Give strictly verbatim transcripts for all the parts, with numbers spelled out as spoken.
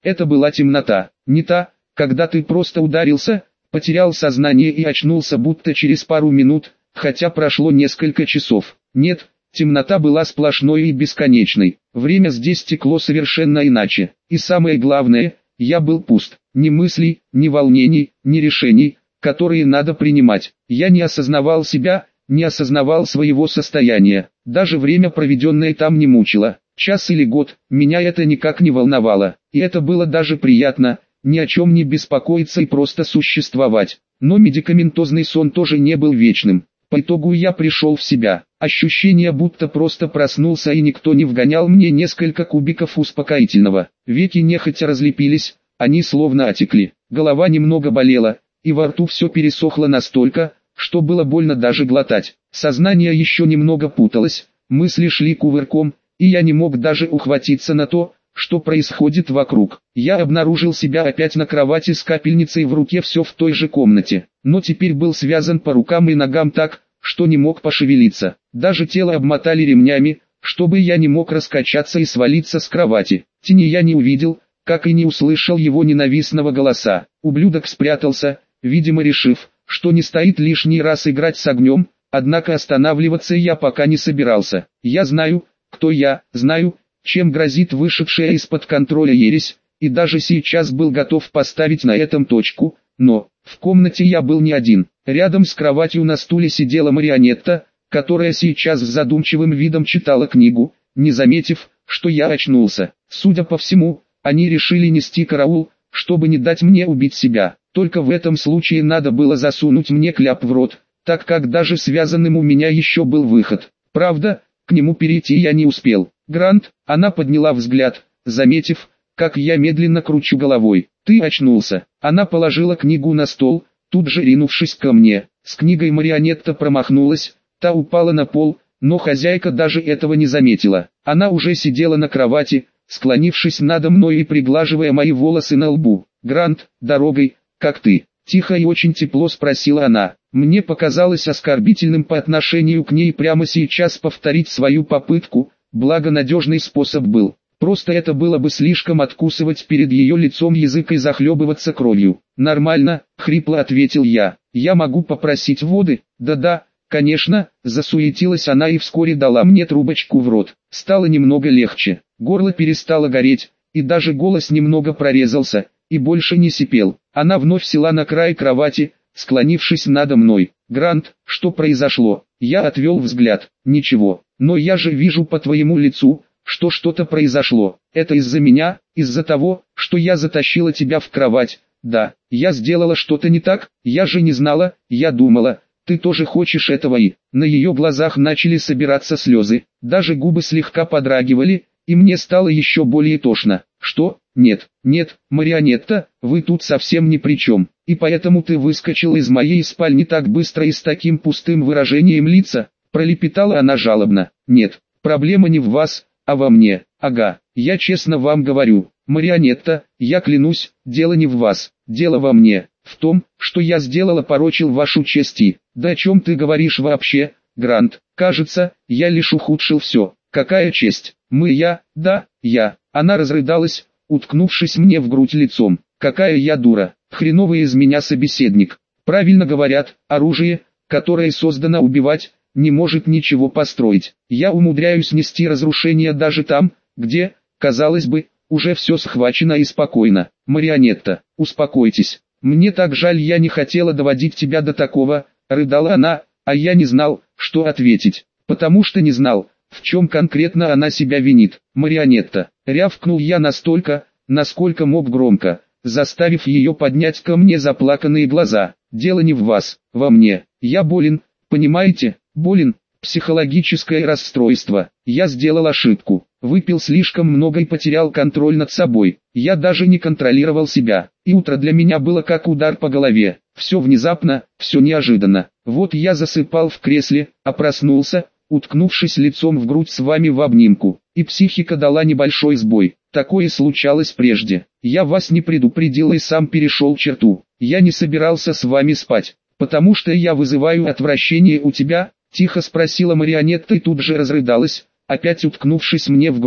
Это была темнота, не та, когда ты просто ударился, потерял сознание и очнулся будто через пару минут, хотя прошло несколько часов. Нет, темнота была сплошной и бесконечной. Время здесь текло совершенно иначе. И самое главное, я был пуст. Ни мыслей, ни волнений, ни решений, которые надо принимать. Я не осознавал себя, не осознавал своего состояния. Даже время, проведенное там, не мучило. Час или год, меня это никак не волновало. И это было даже приятно, ни о чем не беспокоиться и просто существовать. Но медикаментозный сон тоже не был вечным. По итогу я пришел в себя. Ощущение, будто просто проснулся и никто не вгонял мне несколько кубиков успокоительного. Веки нехотя разлепились, они словно отекли. Голова немного болела, и во рту все пересохло настолько, что было больно даже глотать. Сознание еще немного путалось, мысли шли кувырком, и я не мог даже ухватиться на то, что происходит вокруг. Я обнаружил себя опять на кровати с капельницей в руке, все в той же комнате, но теперь был связан по рукам и ногам так, что не мог пошевелиться. Даже тело обмотали ремнями, чтобы я не мог раскачаться и свалиться с кровати. Тени я не увидел, как и не услышал его ненавистного голоса. Ублюдок спрятался, видимо решив, что не стоит лишний раз играть с огнем, однако останавливаться я пока не собирался. Я знаю, кто я, знаю, чем грозит вышедшая из-под контроля ересь, и даже сейчас был готов поставить на этом точку, но в комнате я был не один. Рядом с кроватью на стуле сидела марионетта, которая сейчас с задумчивым видом читала книгу, не заметив, что я очнулся. Судя по всему, они решили нести караул, чтобы не дать мне убить себя. Только в этом случае надо было засунуть мне кляп в рот, так как даже связанным у меня еще был выход. Правда, к нему перейти я не успел. «Грант», она подняла взгляд, заметив, как я медленно кручу головой. «Ты очнулся». Она положила книгу на стол, тут же ринувшись ко мне. С книгой марионетта промахнулась, та упала на пол, но хозяйка даже этого не заметила. Она уже сидела на кровати, склонившись надо мной и приглаживая мои волосы на лбу. «Грант, дорогой, как ты?» Тихо и очень тепло спросила она. Мне показалось оскорбительным по отношению к ней прямо сейчас повторить свою попытку, благо надежный способ был. Просто это было бы слишком откусывать перед ее лицом язык и захлебываться кровью. «Нормально», — хрипло ответил я. «Я могу попросить воды?» «Да-да, конечно», — засуетилась она и вскоре дала мне трубочку в рот. Стало немного легче, горло перестало гореть, и даже голос немного прорезался, и больше не сипел. Она вновь села на край кровати, склонившись надо мной. «Грант, что произошло?» Я отвел взгляд. «Ничего, но я же вижу по твоему лицу, что что-то произошло. Это из-за меня, из-за того, что я затащила тебя в кровать?» «Да, я сделала что-то не так, я же не знала, я думала, ты тоже хочешь этого». И на ее глазах начали собираться слезы, даже губы слегка подрагивали, и мне стало еще более тошно. «Что? Нет, нет, марионетта, вы тут совсем ни при чем, и поэтому ты выскочил из моей спальни так быстро и с таким пустым выражением лица?» Пролепетала она жалобно. «Нет, проблема не в вас, а во мне. Ага, я честно вам говорю, марионетта, я клянусь, дело не в вас, дело во мне, в том, что я сделала, порочил вашу честь и... Да о чем ты говоришь вообще, Грант? Кажется, я лишь ухудшил все. Какая честь? Мы, я, да, я». Она разрыдалась, уткнувшись мне в грудь лицом. «Какая я дура, хреновый из меня собеседник. Правильно говорят, оружие, которое создано убивать, не может ничего построить. Я умудряюсь нести разрушение даже там, где, казалось бы, уже все схвачено и спокойно. Марионетта, успокойтесь. Мне так жаль, я не хотела доводить тебя до такого», — рыдала она, а я не знал, что ответить, потому что не знал, в чем конкретно она себя винит. «Марионетта», — рявкнул я настолько, насколько мог громко, заставив ее поднять ко мне заплаканные глаза. «Дело не в вас, во мне. Я болен, понимаете, болен, психологическое расстройство. Я сделал ошибку, выпил слишком много и потерял контроль над собой. Я даже не контролировал себя, и утро для меня было как удар по голове. Все внезапно, все неожиданно. Вот я засыпал в кресле, а проснулся, уткнувшись лицом в грудь с вами в обнимку, и психика дала небольшой сбой. Такое случалось прежде. Я вас не предупредил и сам перешел черту. Я не собирался с вами спать, потому что я вызываю отвращение у тебя?» Тихо спросила марионетта и тут же разрыдалась, опять уткнувшись мне в грудь.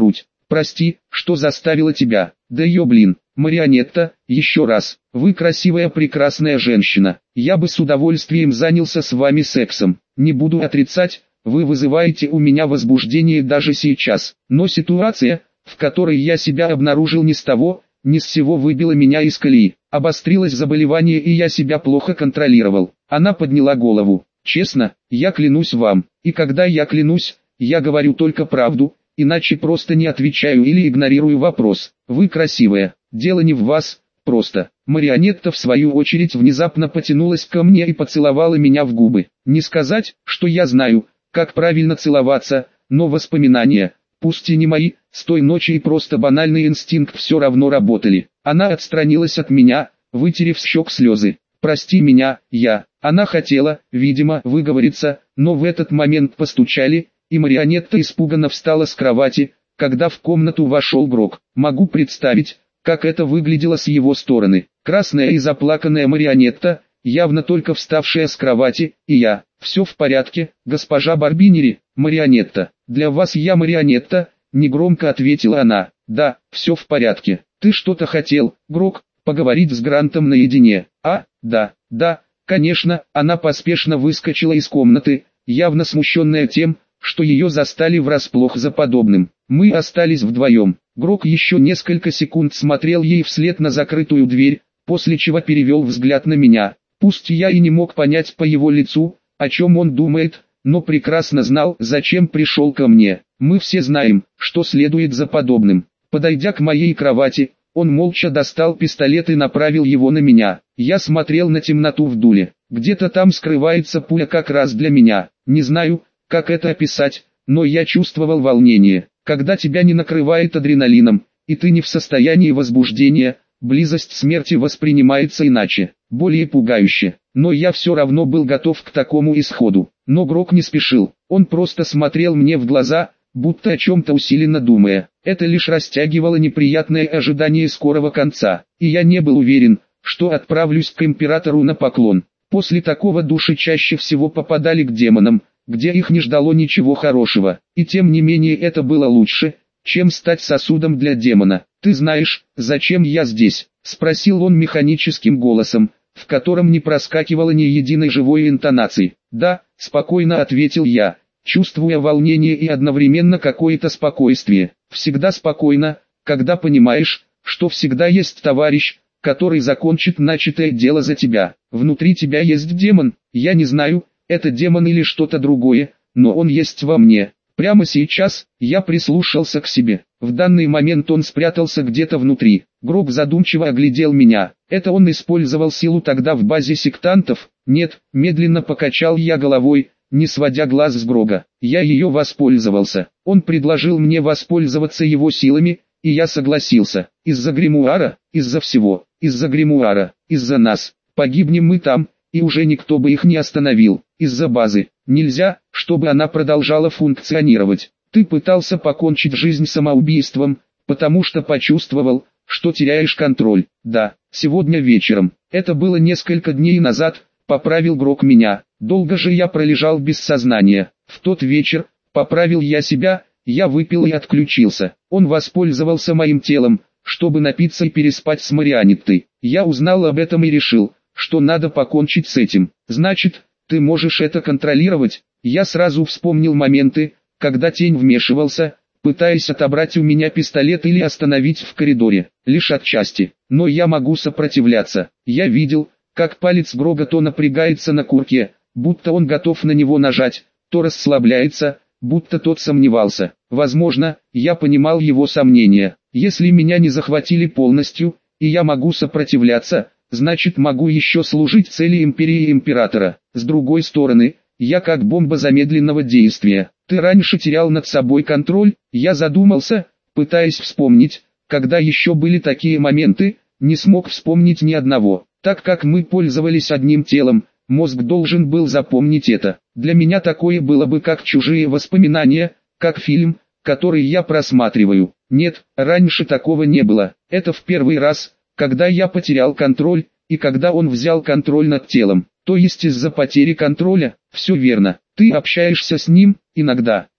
Прости, что заставила тебя. Да ё блин, Марионетта, еще раз. Вы красивая прекрасная женщина. Я бы с удовольствием занялся с вами сексом. Не буду отрицать, вы вызываете у меня возбуждение даже сейчас. Но ситуация, в которой я себя обнаружил ни с того, ни с сего, выбила меня из колеи. Обострилось заболевание, и я себя плохо контролировал. Она подняла голову. Честно, я клянусь вам. И когда я клянусь, я говорю только правду, иначе просто не отвечаю или игнорирую вопрос. Вы красивая. Дело не в вас, просто. Марионетта в свою очередь внезапно потянулась ко мне и поцеловала меня в губы. Не сказать, что я знаю, как правильно целоваться, но воспоминания, пусть и не мои, с той ночи и просто банальный инстинкт все равно работали. Она отстранилась от меня, вытерев с щек слезы. «Прости меня, я». Она хотела, видимо, выговориться, но в этот момент постучали, и Марионетта испуганно встала с кровати, когда в комнату вошел Грок. Могу представить, как это выглядело с его стороны. Красная и заплаканная Марионетта, явно только вставшая с кровати, и я. «Все в порядке, госпожа Барбинери, Марионетта. Для вас я Марионетта», — негромко ответила она. «Да, все в порядке. Ты что-то хотел, Грок, поговорить с Грантом наедине?» «А, да, да, конечно». Она поспешно выскочила из комнаты, явно смущенная тем, что ее застали врасплох за подобным. Мы остались вдвоем. Грок еще несколько секунд смотрел ей вслед на закрытую дверь, после чего перевел взгляд на меня. Пусть я и не мог понять по его лицу, о чем он думает, но прекрасно знал, зачем пришел ко мне. Мы все знаем, что следует за подобным. Подойдя к моей кровати, он молча достал пистолет и направил его на меня. Я смотрел на темноту в дуле. Где-то там скрывается пуля как раз для меня. Не знаю, как это описать, но я чувствовал волнение. Когда тебя не накрывает адреналином, и ты не в состоянии возбуждения, близость смерти воспринимается иначе, более пугающе. Но я все равно был готов к такому исходу. Но Грок не спешил, он просто смотрел мне в глаза, будто о чем-то усиленно думая. Это лишь растягивало неприятное ожидание скорого конца, и я не был уверен, что отправлюсь к императору на поклон. После такого души чаще всего попадали к демонам, где их не ждало ничего хорошего, и тем не менее это было лучше, чем стать сосудом для демона. «Ты знаешь, зачем я здесь?» — спросил он механическим голосом, в котором не проскакивало ни единой живой интонации. «Да», — спокойно ответил я, чувствуя волнение и одновременно какое-то спокойствие. Всегда спокойно, когда понимаешь, что всегда есть товарищ, который закончит начатое дело за тебя. Внутри тебя есть демон, я не знаю, это демон или что-то другое, но он есть во мне. Прямо сейчас, я прислушался к себе. В данный момент он спрятался где-то внутри. Грок задумчиво оглядел меня. Это он использовал силу тогда в базе сектантов? Нет, медленно покачал я головой, не сводя глаз с Грога. Я ее воспользовался. Он предложил мне воспользоваться его силами, и я согласился. Из-за гримуара, из-за всего, из-за гримуара, из-за нас. Погибнем мы там, и уже никто бы их не остановил. Из-за базы. Нельзя, чтобы она продолжала функционировать. Ты пытался покончить жизнь самоубийством, потому что почувствовал, что теряешь контроль. Да, сегодня вечером. Это было несколько дней назад, поправил Грок меня. Долго же я пролежал без сознания. В тот вечер, поправил я себя, я выпил и отключился. Он воспользовался моим телом, чтобы напиться и переспать с Марионеттой. Я узнал об этом и решил, что надо покончить с этим. Значит, ты можешь это контролировать? Я сразу вспомнил моменты, когда тень вмешивался, пытаясь отобрать у меня пистолет или остановить в коридоре. Лишь отчасти. Но я могу сопротивляться. Я видел, как палец Грога то напрягается на курке, будто он готов на него нажать, то расслабляется, будто тот сомневался. Возможно, я понимал его сомнения. Если меня не захватили полностью, и я могу сопротивляться, значит могу еще служить цели империи императора. С другой стороны, я как бомба замедленного действия. Ты раньше терял над собой контроль? Я задумался, пытаясь вспомнить, когда еще были такие моменты, не смог вспомнить ни одного. Так как мы пользовались одним телом, мозг должен был запомнить это. Для меня такое было бы как чужие воспоминания, как фильм, который я просматриваю. Нет, раньше такого не было. Это в первый раз, когда я потерял контроль, и когда он взял контроль над телом. То есть из-за потери контроля, все верно. Ты общаешься с ним, иногда.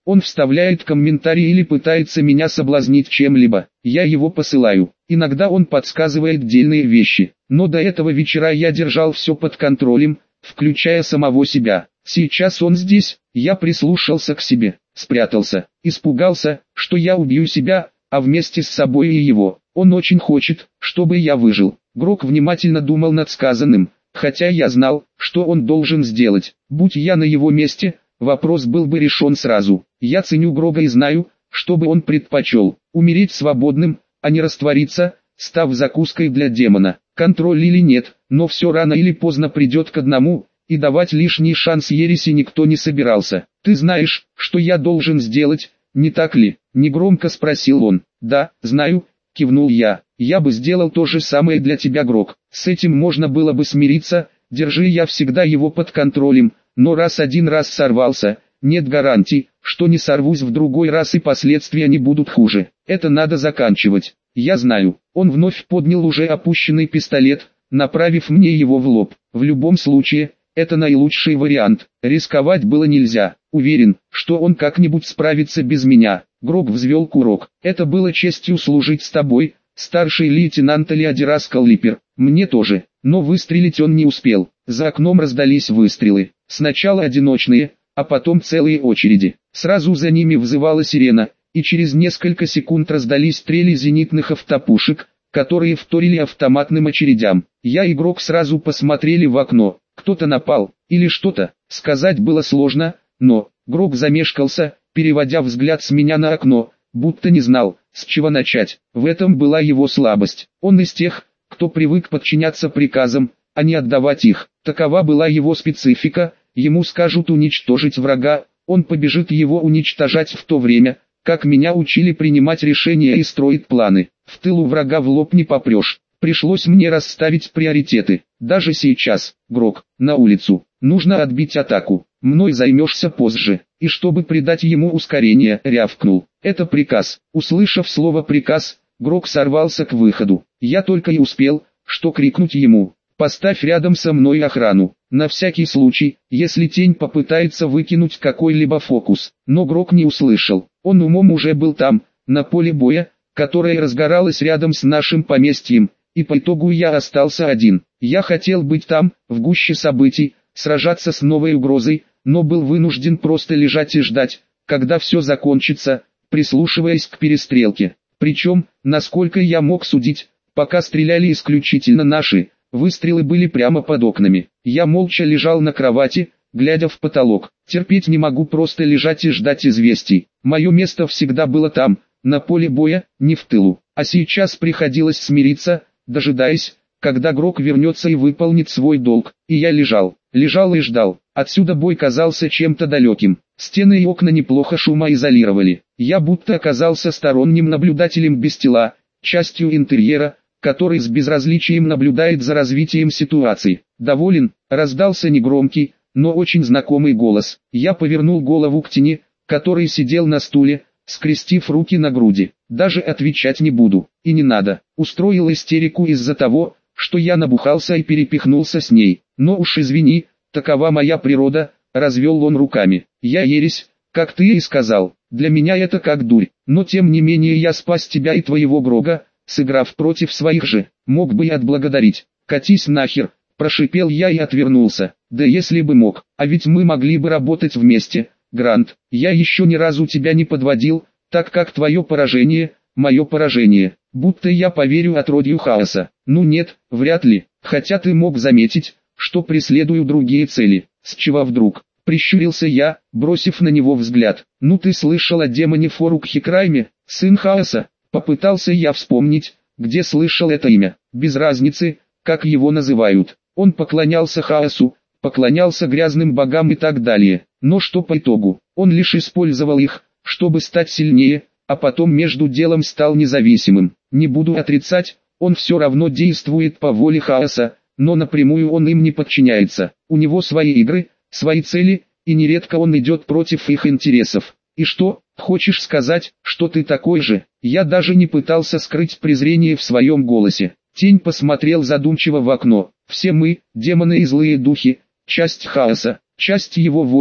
Он вставляет комментарий или пытается меня соблазнить чем-либо, я его посылаю. Иногда он подсказывает дельные вещи, но до этого вечера я держал все под контролем, включая самого себя. Сейчас он здесь, я прислушался к себе, спрятался, испугался, что я убью себя, а вместе с собой и его. Он очень хочет, чтобы я выжил. Грок внимательно думал над сказанным, хотя я знал, что он должен сделать. Будь я на его месте, вопрос был бы решен сразу. Я ценю Грога и знаю, что бы он предпочел, умереть свободным, а не раствориться, став закуской для демона. Контроль или нет, но все рано или поздно придет к одному, и давать лишний шанс ереси никто не собирался. «Ты знаешь, что я должен сделать, не так ли?» — негромко спросил он. «Да, знаю», — кивнул я. «Я бы сделал то же самое для тебя, Грок. С этим можно было бы смириться, держи я всегда его под контролем, но раз один раз сорвался, нет гарантий, что не сорвусь в другой раз и последствия не будут хуже. Это надо заканчивать. Я знаю». Он вновь поднял уже опущенный пистолет, направив мне его в лоб. «В любом случае, это наилучший вариант. Рисковать было нельзя. Уверен, что он как-нибудь справится без меня». Грок взвел курок. «Это было честью служить с тобой, старший лейтенант Элиадирас Каллипер. Мне тоже». Но выстрелить он не успел. За окном раздались выстрелы. Сначала одиночные, а потом целые очереди. Сразу за ними взывала сирена, и через несколько секунд раздались стрели зенитных автопушек, которые вторили автоматным очередям. Я и Грок сразу посмотрели в окно. Кто-то напал, или что-то, сказать было сложно, но Грок замешкался, переводя взгляд с меня на окно, будто не знал, с чего начать. В этом была его слабость. Он из тех, кто привык подчиняться приказам, а не отдавать их. Такова была его специфика. Ему скажут уничтожить врага, он побежит его уничтожать в то время, как меня учили принимать решения и строить планы. В тылу врага в лоб не попрешь. Пришлось мне расставить приоритеты. Даже сейчас, Грок, на улицу. Нужно отбить атаку. Мной займешься позже. И чтобы придать ему ускорение, рявкнул. Это приказ. Услышав слово «приказ», Грок сорвался к выходу. Я только и успел, что крикнуть ему: «Поставь рядом со мной охрану, на всякий случай, если тень попытается выкинуть какой-либо фокус». Но Грок не услышал. Он умом уже был там, на поле боя, которое разгоралось рядом с нашим поместьем, и по итогу я остался один. Я хотел быть там, в гуще событий, сражаться с новой угрозой, но был вынужден просто лежать и ждать, когда все закончится, прислушиваясь к перестрелке. Причем, насколько я мог судить, пока стреляли исключительно наши, выстрелы были прямо под окнами. Я молча лежал на кровати, глядя в потолок. Терпеть не могу просто лежать и ждать известий. Мое место всегда было там, на поле боя, не в тылу. А сейчас приходилось смириться, дожидаясь, когда Грок вернется и выполнит свой долг. И я лежал, лежал и ждал. Отсюда бой казался чем-то далеким. Стены и окна неплохо шумоизолировали. Я будто оказался сторонним наблюдателем без тела, частью интерьера, который с безразличием наблюдает за развитием ситуации. «Доволен?» — раздался негромкий, но очень знакомый голос. Я повернул голову к тени, который сидел на стуле, скрестив руки на груди. Даже отвечать не буду, и не надо. Устроил истерику из-за того, что я набухался и перепихнулся с ней. Но уж извини, такова моя природа, развел он руками. Я ересь, как ты и сказал. Для меня это как дурь, но тем не менее я спас тебя и твоего Грога, сыграв против своих же. Мог бы и отблагодарить. Катись нахер, прошипел я и отвернулся. Да если бы мог, а ведь мы могли бы работать вместе. Грант, я еще ни разу тебя не подводил, так как твое поражение, мое поражение. Будто я поверю отродью хаоса. Ну нет, вряд ли, хотя ты мог заметить, что преследую другие цели. С чего вдруг? Прищурился я, бросив на него взгляд. Ну ты слышал о демоне Форукхикрайме, сын хаоса? Попытался я вспомнить, где слышал это имя. Без разницы, как его называют. Он поклонялся хаосу, поклонялся грязным богам и так далее. Но что по итогу? Он лишь использовал их, чтобы стать сильнее, а потом между делом стал независимым. Не буду отрицать, он все равно действует по воле хаоса, но напрямую он им не подчиняется. У него свои игры, свои цели, и нередко он идет против их интересов. И что, хочешь сказать, что ты такой же? Я даже не пытался скрыть презрение в своем голосе. Тень посмотрел задумчиво в окно. Все мы, демоны и злые духи, часть хаоса, часть его воли,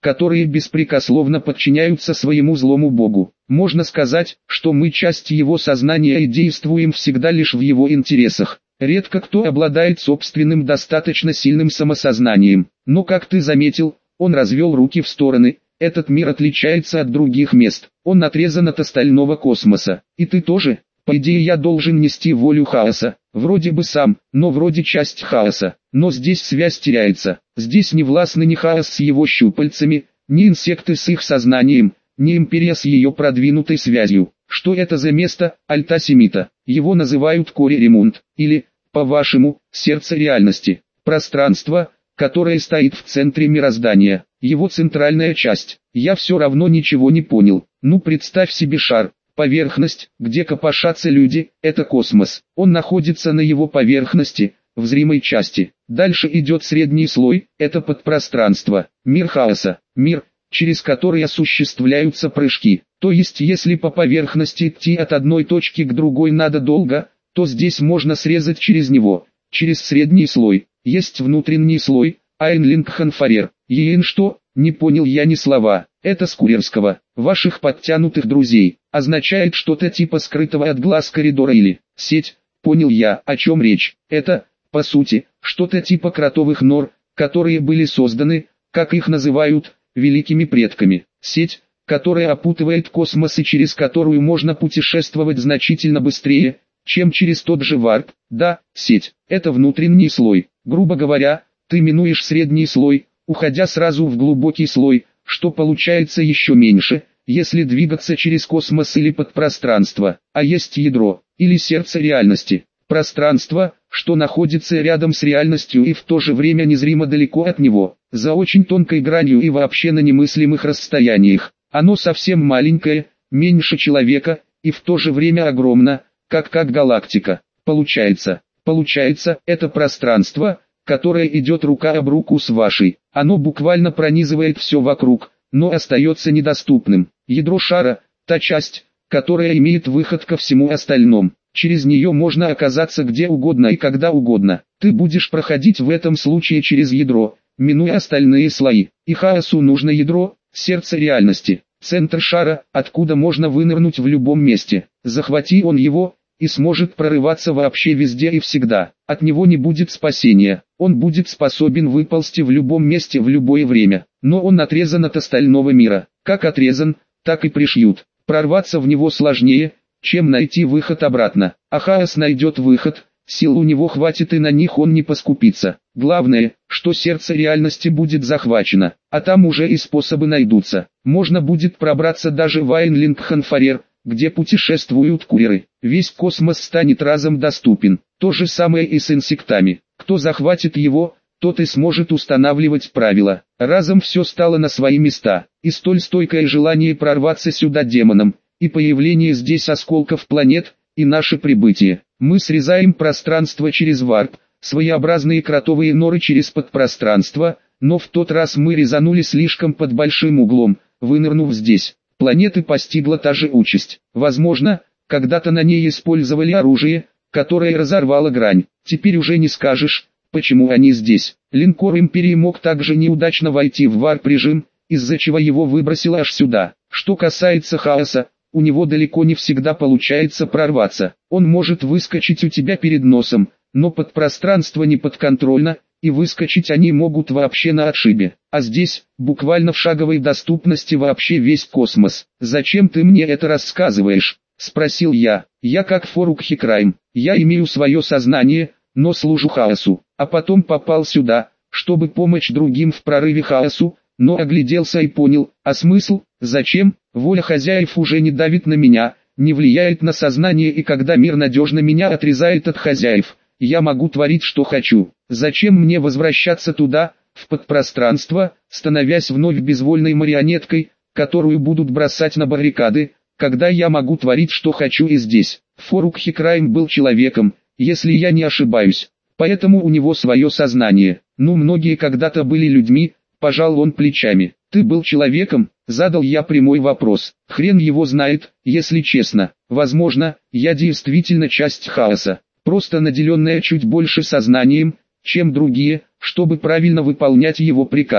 которые беспрекословно подчиняются своему злому богу. Можно сказать, что мы часть его сознания и действуем всегда лишь в его интересах. Редко кто обладает собственным достаточно сильным самосознанием. Но как ты заметил, он развел руки в стороны, этот мир отличается от других мест. Он отрезан от остального космоса. И ты тоже? По идее я должен нести волю хаоса. Вроде бы сам, но вроде часть хаоса. Но здесь связь теряется. Здесь не властны ни хаос с его щупальцами, ни инсекты с их сознанием, ни империя с ее продвинутой связью. Что это за место, Альта-Семита? Его называют Кори-Ремунд, или, по-вашему, сердце реальности. Пространство, которое стоит в центре мироздания. Его центральная часть. Я все равно ничего не понял. Ну представь себе шар. Поверхность, где копошатся люди, это космос. Он находится на его поверхности, в зримой части. Дальше идет средний слой, это подпространство, мир хаоса, мир, через который осуществляются прыжки. То есть если по поверхности идти от одной точки к другой надо долго, то здесь можно срезать через него, через средний слой. Есть внутренний слой, Айнлингханфарер. Ейн что? Не понял я ни слова. Это с курьерского, ваших подтянутых друзей. Означает что-то типа скрытого от глаз коридора или сеть. Понял я, о чем речь. Это, по сути, что-то типа кротовых нор, которые были созданы, как их называют, великими предками. Сеть, которая опутывает космос и через которую можно путешествовать значительно быстрее, чем через тот же варп. Да, сеть, это внутренний слой. Грубо говоря, ты минуешь средний слой, уходя сразу в глубокий слой, что получается еще меньше, если двигаться через космос или подпространство, а есть ядро, или сердце реальности, пространство, что находится рядом с реальностью и в то же время незримо далеко от него, за очень тонкой гранью и вообще на немыслимых расстояниях. Оно совсем маленькое, меньше человека, и в то же время огромно, как как галактика. Получается, получается, это пространство, которое идет рука об руку с вашей. Оно буквально пронизывает все вокруг, но остается недоступным. Ядро шара, та часть, которая имеет выход ко всему остальному. Через нее можно оказаться где угодно и когда угодно. Ты будешь проходить в этом случае через ядро, минуя остальные слои. И хаосу нужно ядро, сердце реальности, центр шара, откуда можно вынырнуть в любом месте. Захвати он его, и сможет прорываться вообще везде и всегда. От него не будет спасения. Он будет способен выползти в любом месте в любое время. Но он отрезан от остального мира. Как отрезан, так и пришьют. Прорваться в него сложнее, чем найти выход обратно. А хаос найдет выход, сил у него хватит и на них он не поскупится. Главное, что сердце реальности будет захвачено, а там уже и способы найдутся. Можно будет пробраться даже в Айнлингханфарер, где путешествуют курьеры. Весь космос станет разом доступен. То же самое и с инсектами. Кто захватит его, тот и сможет устанавливать правила. Разом все стало на свои места. И столь стойкое желание прорваться сюда демонам, и появление здесь осколков планет, и наше прибытие. Мы срезаем пространство через варп, своеобразные кротовые норы через подпространство, но в тот раз мы резанули слишком под большим углом, вынырнув здесь. Планеты постигла та же участь. Возможно, когда-то на ней использовали оружие, которое разорвало грань. Теперь уже не скажешь, почему они здесь. Линкор Империи мог также неудачно войти в варп-режим, из-за чего его выбросило аж сюда. Что касается хаоса, у него далеко не всегда получается прорваться. Он может выскочить у тебя перед носом, но подпространство не подконтрольно, и выскочить они могут вообще на отшибе. А здесь, буквально в шаговой доступности вообще весь космос. «Зачем ты мне это рассказываешь?» – спросил я. «Я как Форук Хикрайм, я имею свое сознание, но служу хаосу, а потом попал сюда, чтобы помочь другим в прорыве хаосу, но огляделся и понял, а смысл, зачем, воля хозяев уже не давит на меня, не влияет на сознание, и когда мир надежно меня отрезает от хозяев, я могу творить что хочу. Зачем мне возвращаться туда, в подпространство, становясь вновь безвольной марионеткой, которую будут бросать на баррикады, когда я могу творить что хочу и здесь?» Форук Хикрайм был человеком, если я не ошибаюсь, поэтому у него свое сознание. Ну, многие когда-то были людьми, пожал он плечами. «Ты был человеком?» – задал я прямой вопрос. Хрен его знает, если честно. Возможно, я действительно часть хаоса, просто наделенная чуть больше сознанием, чем другие, чтобы правильно выполнять его приказы.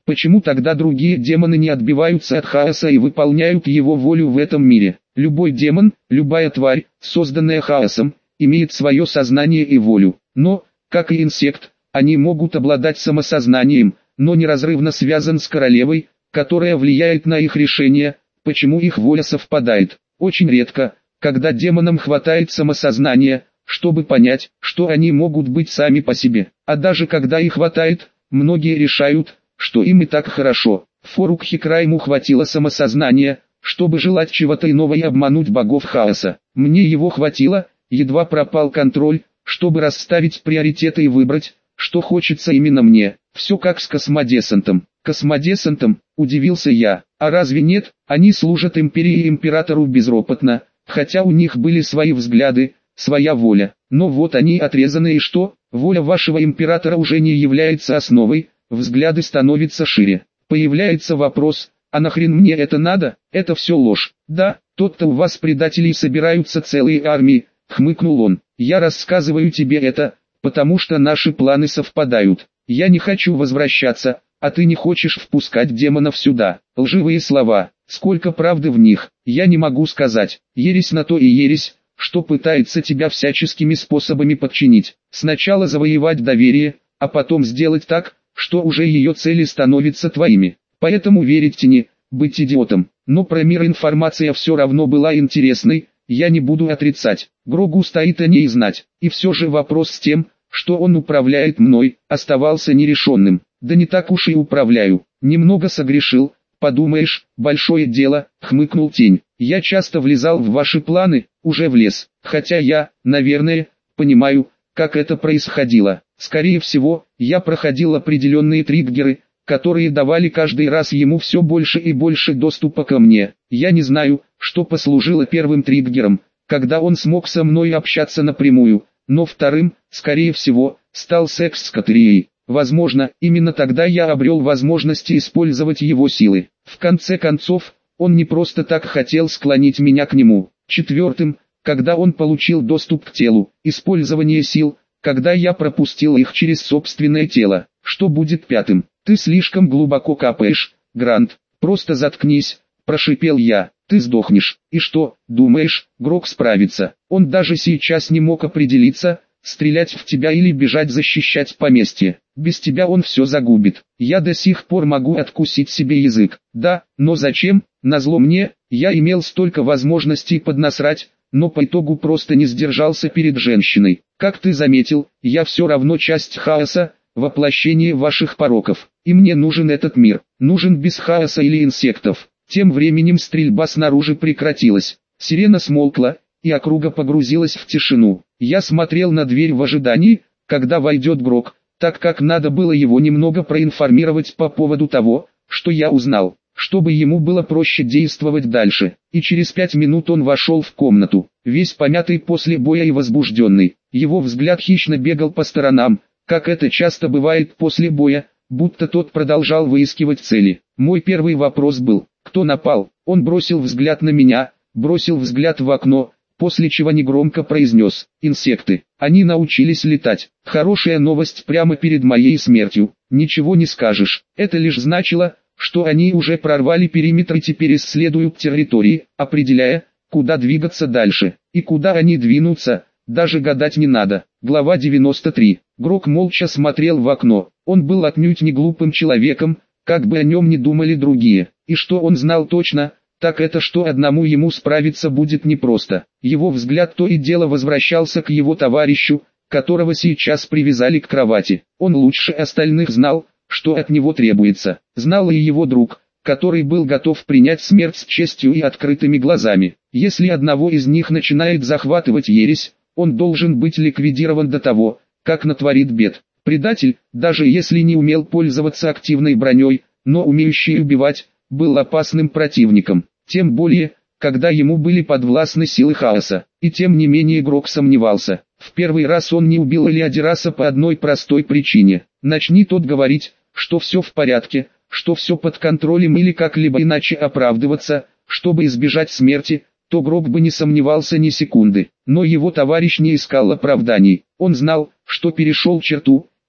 Почему тогда другие демоны не отбиваются от хаоса и выполняют его волю в этом мире? Любой демон, любая тварь, созданная хаосом, имеет свое сознание и волю. Но, как и инсект, они могут обладать самосознанием, но неразрывно связан с королевой, которая влияет на их решения, почему их воля совпадает. Очень редко, когда демонам хватает самосознания, чтобы понять, что они могут быть сами по себе. А даже когда их хватает, многие решают, что им и так хорошо. Форукхикрайму хватило самосознания, чтобы желать чего-то иного и обмануть богов хаоса. Мне его хватило, едва пропал контроль, чтобы расставить приоритеты и выбрать, что хочется именно мне. Все как с космодесантом. Космодесантом, удивился я. А разве нет? Они служат империи и императору безропотно, хотя у них были свои взгляды, своя воля. Но вот они отрезаны, и что? Воля вашего императора уже не является основой, взгляды становятся шире. Появляется вопрос, а нахрен мне это надо? Это все ложь. Да, тот-то у вас предателей собираются целые армии, хмыкнул он. Я рассказываю тебе это, потому что наши планы совпадают. Я не хочу возвращаться, а ты не хочешь впускать демонов сюда. Лживые слова, сколько правды в них, я не могу сказать. Ересь на то и ересь, что пытается тебя всяческими способами подчинить. Сначала завоевать доверие, а потом сделать так, что уже ее цели становятся твоими. Поэтому верить тени, быть идиотом. Но про мир информация все равно была интересной, я не буду отрицать. Грогу стоит о ней знать. И все же вопрос с тем, что он управляет мной, оставался нерешенным. Да не так уж и управляю. Немного согрешил, подумаешь, большое дело, хмыкнул тень. Я часто влезал в ваши планы, уже влез. Хотя я, наверное, понимаю, как это происходило. Скорее всего, я проходил определенные триггеры, которые давали каждый раз ему все больше и больше доступа ко мне. Я не знаю, что послужило первым триггером, когда он смог со мной общаться напрямую, но вторым, скорее всего, стал секс с Катерией. Возможно, именно тогда я обрел возможности использовать его силы. В конце концов, он не просто так хотел склонить меня к нему. Четвертым, когда он получил доступ к телу, использование сил, когда я пропустил их через собственное тело. Что будет пятым? Ты слишком глубоко копаешь, Грант. Просто заткнись, прошипел я. Ты сдохнешь. И что, думаешь, Грог справится? Он даже сейчас не мог определиться, стрелять в тебя или бежать защищать поместье. Без тебя он все загубит. Я до сих пор могу откусить себе язык. Да, но зачем? Назло мне, я имел столько возможностей поднасрать, но по итогу просто не сдержался перед женщиной. Как ты заметил, я все равно часть хаоса, воплощение ваших пороков. И мне нужен этот мир. Нужен без хаоса или инсектов. Тем временем стрельба снаружи прекратилась. Сирена смолкла, и округа погрузилась в тишину. Я смотрел на дверь в ожидании, когда войдет Грог, так как надо было его немного проинформировать по поводу того, что я узнал, чтобы ему было проще действовать дальше. И через пять минут он вошел в комнату, весь помятый после боя и возбужденный. Его взгляд хищно бегал по сторонам, как это часто бывает после боя, будто тот продолжал выискивать цели. Мой первый вопрос был: кто напал? Он бросил взгляд на меня, бросил взгляд в окно, после чего негромко произнес: инсекты. Они научились летать. Хорошая новость прямо перед моей смертью. Ничего не скажешь. Это лишь значило, что они уже прорвали периметр и теперь исследуют территории, определяя, куда двигаться дальше. И куда они двинутся, даже гадать не надо. Глава девяносто три. Грог молча смотрел в окно. Он был отнюдь не глупым человеком, как бы о нем ни думали другие. И что он знал точно, так это что одному ему справиться будет непросто. Его взгляд то и дело возвращался к его товарищу, которого сейчас привязали к кровати. Он лучше остальных знал, что от него требуется. Знал и его друг, который был готов принять смерть с честью и открытыми глазами. Если одного из них начинает захватывать ересь, он должен быть ликвидирован до того, как натворит бед. Предатель, даже если не умел пользоваться активной броней, но умеющий убивать, был опасным противником. Тем более, когда ему были подвластны силы хаоса. И тем не менее Грог сомневался. В первый раз он не убил Элиадираса по одной простой причине. Начни тот говорить, что все в порядке, что все под контролем или как-либо иначе оправдываться, чтобы избежать смерти, то Грог бы не сомневался ни секунды. Но его товарищ не искал оправданий. Он знал, что перешел черту,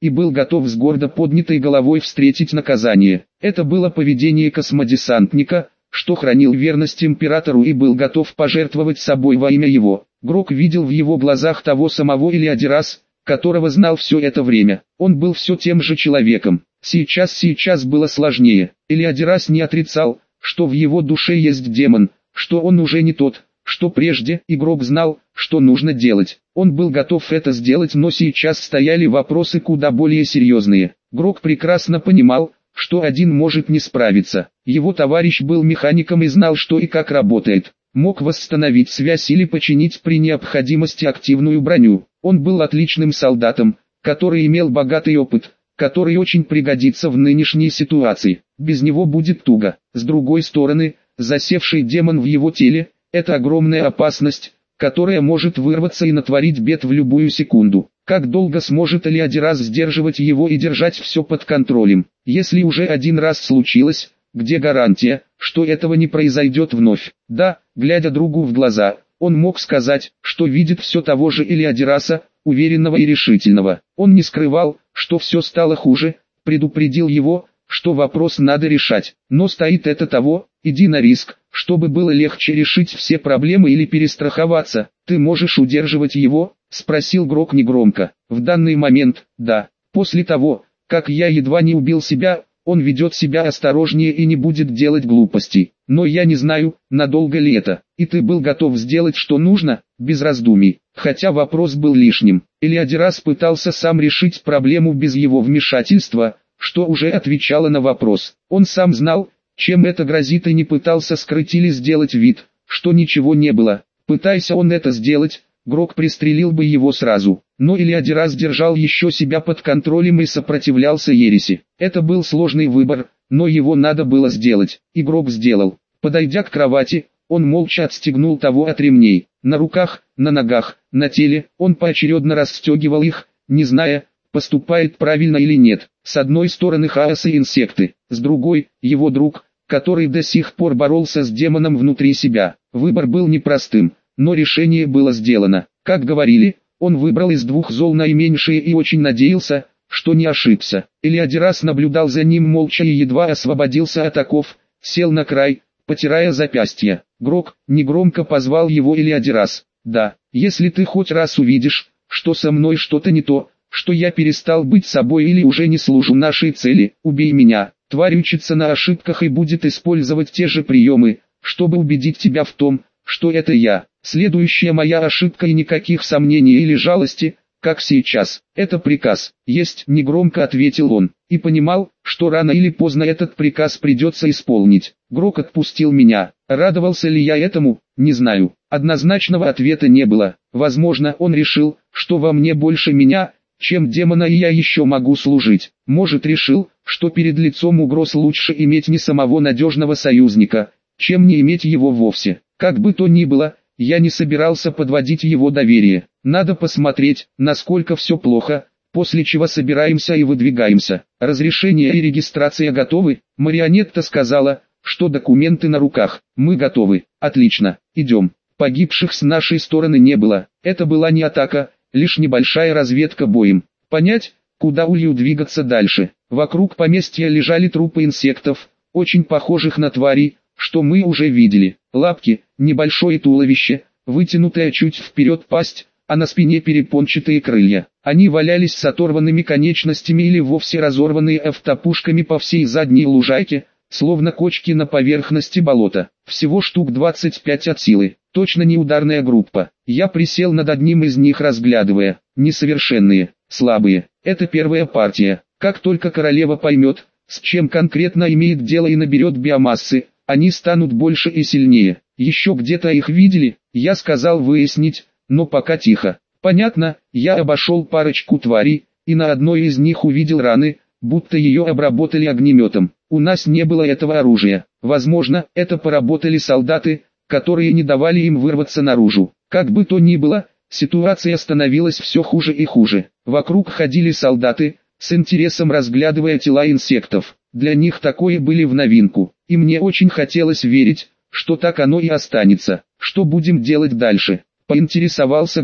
и был готов с гордо поднятой головой встретить наказание. Это было поведение космодесантника, что хранил верность императору и был готов пожертвовать собой во имя его. Грок видел в его глазах того самого Элиадирас, которого знал все это время. Он был все тем же человеком. Сейчас сейчас было сложнее. Элиадирас не отрицал, что в его душе есть демон, что он уже не тот, что прежде, и Грок знал, что нужно делать. Он был готов это сделать, но сейчас стояли вопросы куда более серьезные. Грок прекрасно понимал, что один может не справиться. Его товарищ был механиком и знал, что и как работает. Мог восстановить связь или починить при необходимости активную броню. Он был отличным солдатом, который имел богатый опыт, который очень пригодится в нынешней ситуации. Без него будет туго. С другой стороны, засевший демон в его теле – это огромная опасность, которая может вырваться и натворить бед в любую секунду. Как долго сможет Элиадирас сдерживать его и держать все под контролем? Если уже один раз случилось, где гарантия, что этого не произойдет вновь? Да, глядя другу в глаза, он мог сказать, что видит все того же Элиадираса, уверенного и решительного. Он не скрывал, что все стало хуже, предупредил его, что вопрос надо решать. Но стоит это того, иди на риск, чтобы было легче решить все проблемы или перестраховаться. Ты можешь удерживать его? Спросил Грок негромко. В данный момент, да. После того, как я едва не убил себя, он ведет себя осторожнее и не будет делать глупостей. Но я не знаю, надолго ли это. И ты был готов сделать, что нужно, без раздумий. Хотя вопрос был лишним. Элиадирас пытался сам решить проблему без его вмешательства, что уже отвечало на вопрос. Он сам знал, чем это грозит, и не пытался скрыть или сделать вид, что ничего не было. Пытайся он это сделать, Грок пристрелил бы его сразу. Но Элиадирас держал еще себя под контролем и сопротивлялся ереси. Это был сложный выбор, но его надо было сделать, и Грок сделал. Подойдя к кровати, он молча отстегнул того от ремней. На руках, на ногах, на теле, он поочередно расстегивал их, не зная, поступает правильно или нет. С одной стороны хаос и инсекты, с другой – его друг, который до сих пор боролся с демоном внутри себя. Выбор был непростым, но решение было сделано. Как говорили, он выбрал из двух зол наименьшее и очень надеялся, что не ошибся. Элиадирас наблюдал за ним молча и едва освободился от оков, сел на край, потирая запястье. Грок негромко позвал его Элиадирас. «Да, если ты хоть раз увидишь, что со мной что-то не то, что я перестал быть собой или уже не служу нашей цели, убей меня». Тварь учится на ошибках и будет использовать те же приемы, чтобы убедить тебя в том, что это я. Следующая моя ошибка и никаких сомнений или жалости, как сейчас. Это приказ. Есть, негромко ответил он, и понимал, что рано или поздно этот приказ придется исполнить. Грок отпустил меня. Радовался ли я этому, не знаю. Однозначного ответа не было. Возможно, он решил, что во мне больше меня, чем демона, и я еще могу служить. Может, решил, что перед лицом угроз лучше иметь не самого надежного союзника, чем не иметь его вовсе. Как бы то ни было, я не собирался подводить его доверие. Надо посмотреть, насколько все плохо, после чего собираемся и выдвигаемся. Разрешение и регистрация готовы? Марионетта сказала, что документы на руках. Мы готовы. Отлично, идем. Погибших с нашей стороны не было. Это была не атака, лишь небольшая разведка боем. Понять, куда Улью двигаться дальше. Вокруг поместья лежали трупы инсектов, очень похожих на тварей, что мы уже видели. Лапки, небольшое туловище, вытянутая чуть вперед пасть, а на спине перепончатые крылья. Они валялись с оторванными конечностями или вовсе разорванные автопушками по всей задней лужайке, словно кочки на поверхности болота. Всего штук двадцать пять от силы. Точно не ударная группа. Я присел над одним из них, разглядывая. Несовершенные, слабые. Это первая партия. Как только королева поймет, с чем конкретно имеет дело и наберет биомассы, они станут больше и сильнее. Еще где-то их видели, я сказал выяснить, но пока тихо. Понятно, я обошел парочку тварей, и на одной из них увидел раны, будто ее обработали огнеметом. У нас не было этого оружия. Возможно, это поработали солдаты, которые не давали им вырваться наружу. Как бы то ни было, ситуация становилась все хуже и хуже. Вокруг ходили солдаты, с интересом разглядывая тела инсектов. Для них такое были в новинку, и мне очень хотелось верить, что так оно и останется. Что будем делать дальше? Поинтересовался Грок.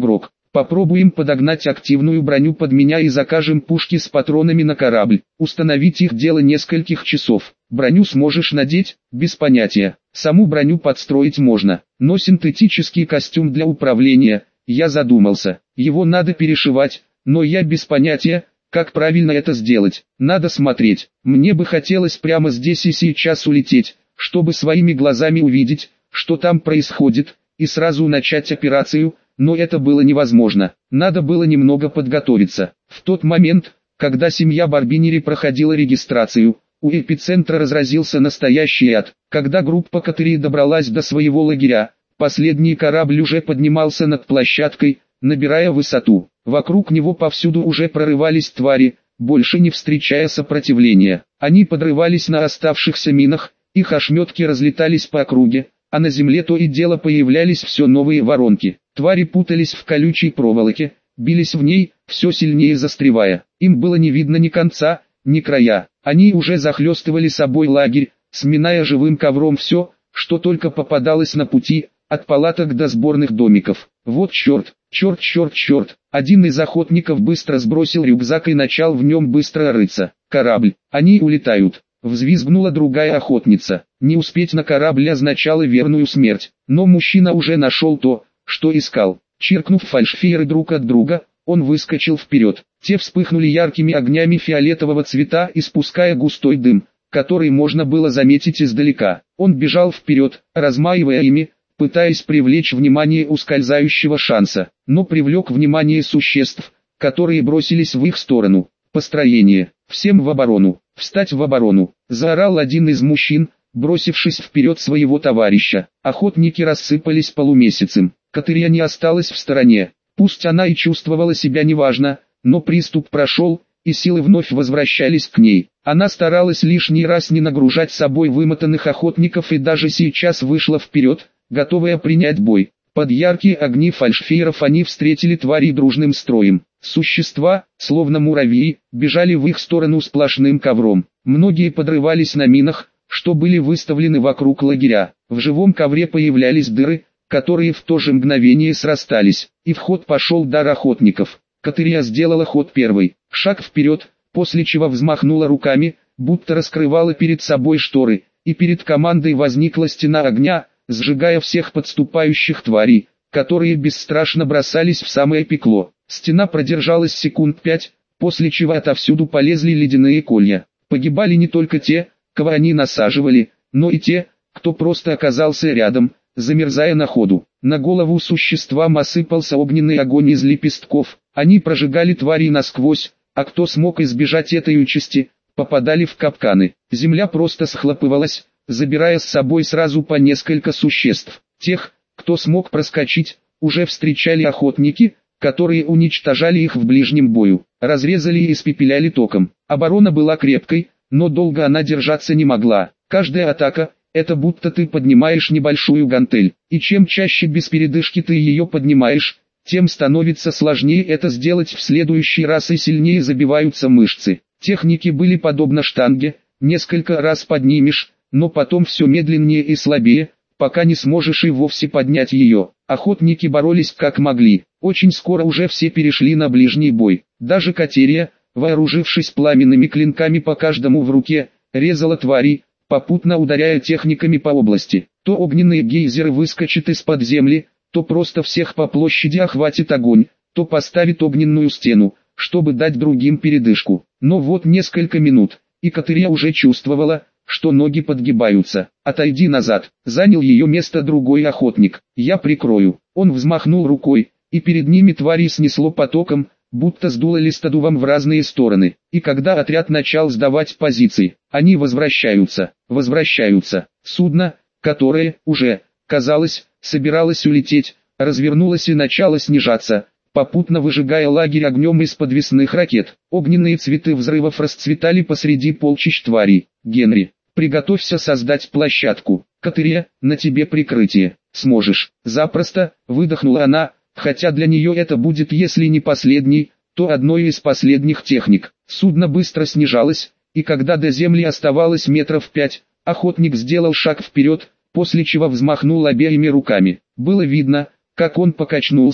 Попробуем подогнать активную броню под меня и закажем пушки с патронами на корабль. Установить их дело нескольких часов. Броню сможешь надеть? Без понятия. Саму броню подстроить можно, но синтетический костюм для управления, я задумался. Его надо перешивать, но я без понятия, как правильно это сделать. Надо смотреть. Мне бы хотелось прямо здесь и сейчас улететь, чтобы своими глазами увидеть, что там происходит, и сразу начать операцию, но это было невозможно. Надо было немного подготовиться. В тот момент, когда семья Барбинери проходила регистрацию, у эпицентра разразился настоящий ад. Когда группа Катери добралась до своего лагеря, последний корабль уже поднимался над площадкой, набирая высоту. Вокруг него повсюду уже прорывались твари, больше не встречая сопротивления. Они подрывались на оставшихся минах, их ошметки разлетались по округе, а на земле то и дело появлялись все новые воронки. Твари путались в колючей проволоке, бились в ней, все сильнее застревая. Им было не видно ни конца, ни края. Они уже захлестывали собой лагерь, сминая живым ковром все, что только попадалось на пути, от палаток до сборных домиков. Вот черт, черт, черт, черт. Один из охотников быстро сбросил рюкзак и начал в нем быстро рыться. Корабль, они улетают. Взвизгнула другая охотница. Не успеть на корабль означало верную смерть, но мужчина уже нашел то, что искал. Чиркнув фальшфейеры друг от друга, он выскочил вперед. Те вспыхнули яркими огнями фиолетового цвета, испуская густой дым, который можно было заметить издалека. Он бежал вперед, размахивая ими, пытаясь привлечь внимание ускользающего шанса, но привлек внимание существ, которые бросились в их сторону. Построение. Всем в оборону. Встать в оборону. Заорал один из мужчин, бросившись вперед своего товарища. Охотники рассыпались полумесяцем. Катерия не осталась в стороне. Пусть она и чувствовала себя неважно, но приступ прошел, и силы вновь возвращались к ней. Она старалась лишний раз не нагружать собой вымотанных охотников и даже сейчас вышла вперед, готовая принять бой. Под яркие огни фальшфейеров они встретили тварей дружным строем. Существа, словно муравьи, бежали в их сторону сплошным ковром. Многие подрывались на минах, что были выставлены вокруг лагеря. В живом ковре появлялись дыры, которые в то же мгновение срастались, и в ход пошел дар охотников. Катерия сделала ход первой, шаг вперед, после чего взмахнула руками, будто раскрывала перед собой шторы, и перед командой возникла стена огня, сжигая всех подступающих тварей, которые бесстрашно бросались в самое пекло. Стена продержалась секунд пять, после чего отовсюду полезли ледяные колья. Погибали не только те, кого они насаживали, но и те, кто просто оказался рядом, замерзая на ходу. На голову существам осыпался огненный огонь из лепестков. Они прожигали тварей насквозь, а кто смог избежать этой участи, попадали в капканы. Земля просто схлопывалась, забирая с собой сразу по несколько существ. Тех, кто смог проскочить, уже встречали охотники, которые уничтожали их в ближнем бою, разрезали и испепеляли током. Оборона была крепкой, но долго она держаться не могла. Каждая атака – это будто ты поднимаешь небольшую гантель, и чем чаще без передышки ты ее поднимаешь, тем становится сложнее это сделать в следующий раз и сильнее забиваются мышцы. Техники были подобно штанге, несколько раз поднимешь, но потом все медленнее и слабее, пока не сможешь и вовсе поднять ее. Охотники боролись как могли. Очень скоро уже все перешли на ближний бой. Даже Катерия, вооружившись пламенными клинками по каждому в руке, резала тварей, попутно ударяя техниками по области. То огненные гейзеры выскочат из-под земли, то просто всех по площади охватит огонь, то поставит огненную стену, чтобы дать другим передышку. Но вот несколько минут, и Катерия уже чувствовала, что ноги подгибаются. «Отойди назад», занял ее место другой охотник. «Я прикрою». Он взмахнул рукой, и перед ними твари снесло потоком, будто сдуло листодувом в разные стороны. И когда отряд начал сдавать позиции, они возвращаются, возвращаются. Судно, которое, уже, казалось, собиралось улететь, развернулось и начало снижаться, попутно выжигая лагерь огнем из подвесных ракет. Огненные цветы взрывов расцветали посреди полчищ тварей. «Генри, приготовься создать площадку. Катерия, на тебе прикрытие. Сможешь». «Запросто», выдохнула она, хотя для нее это будет если не последний, то одной из последних техник. Судно быстро снижалось, и когда до земли оставалось метров пять, охотник сделал шаг вперед, после чего взмахнул обеими руками. Было видно, как он покачнулся,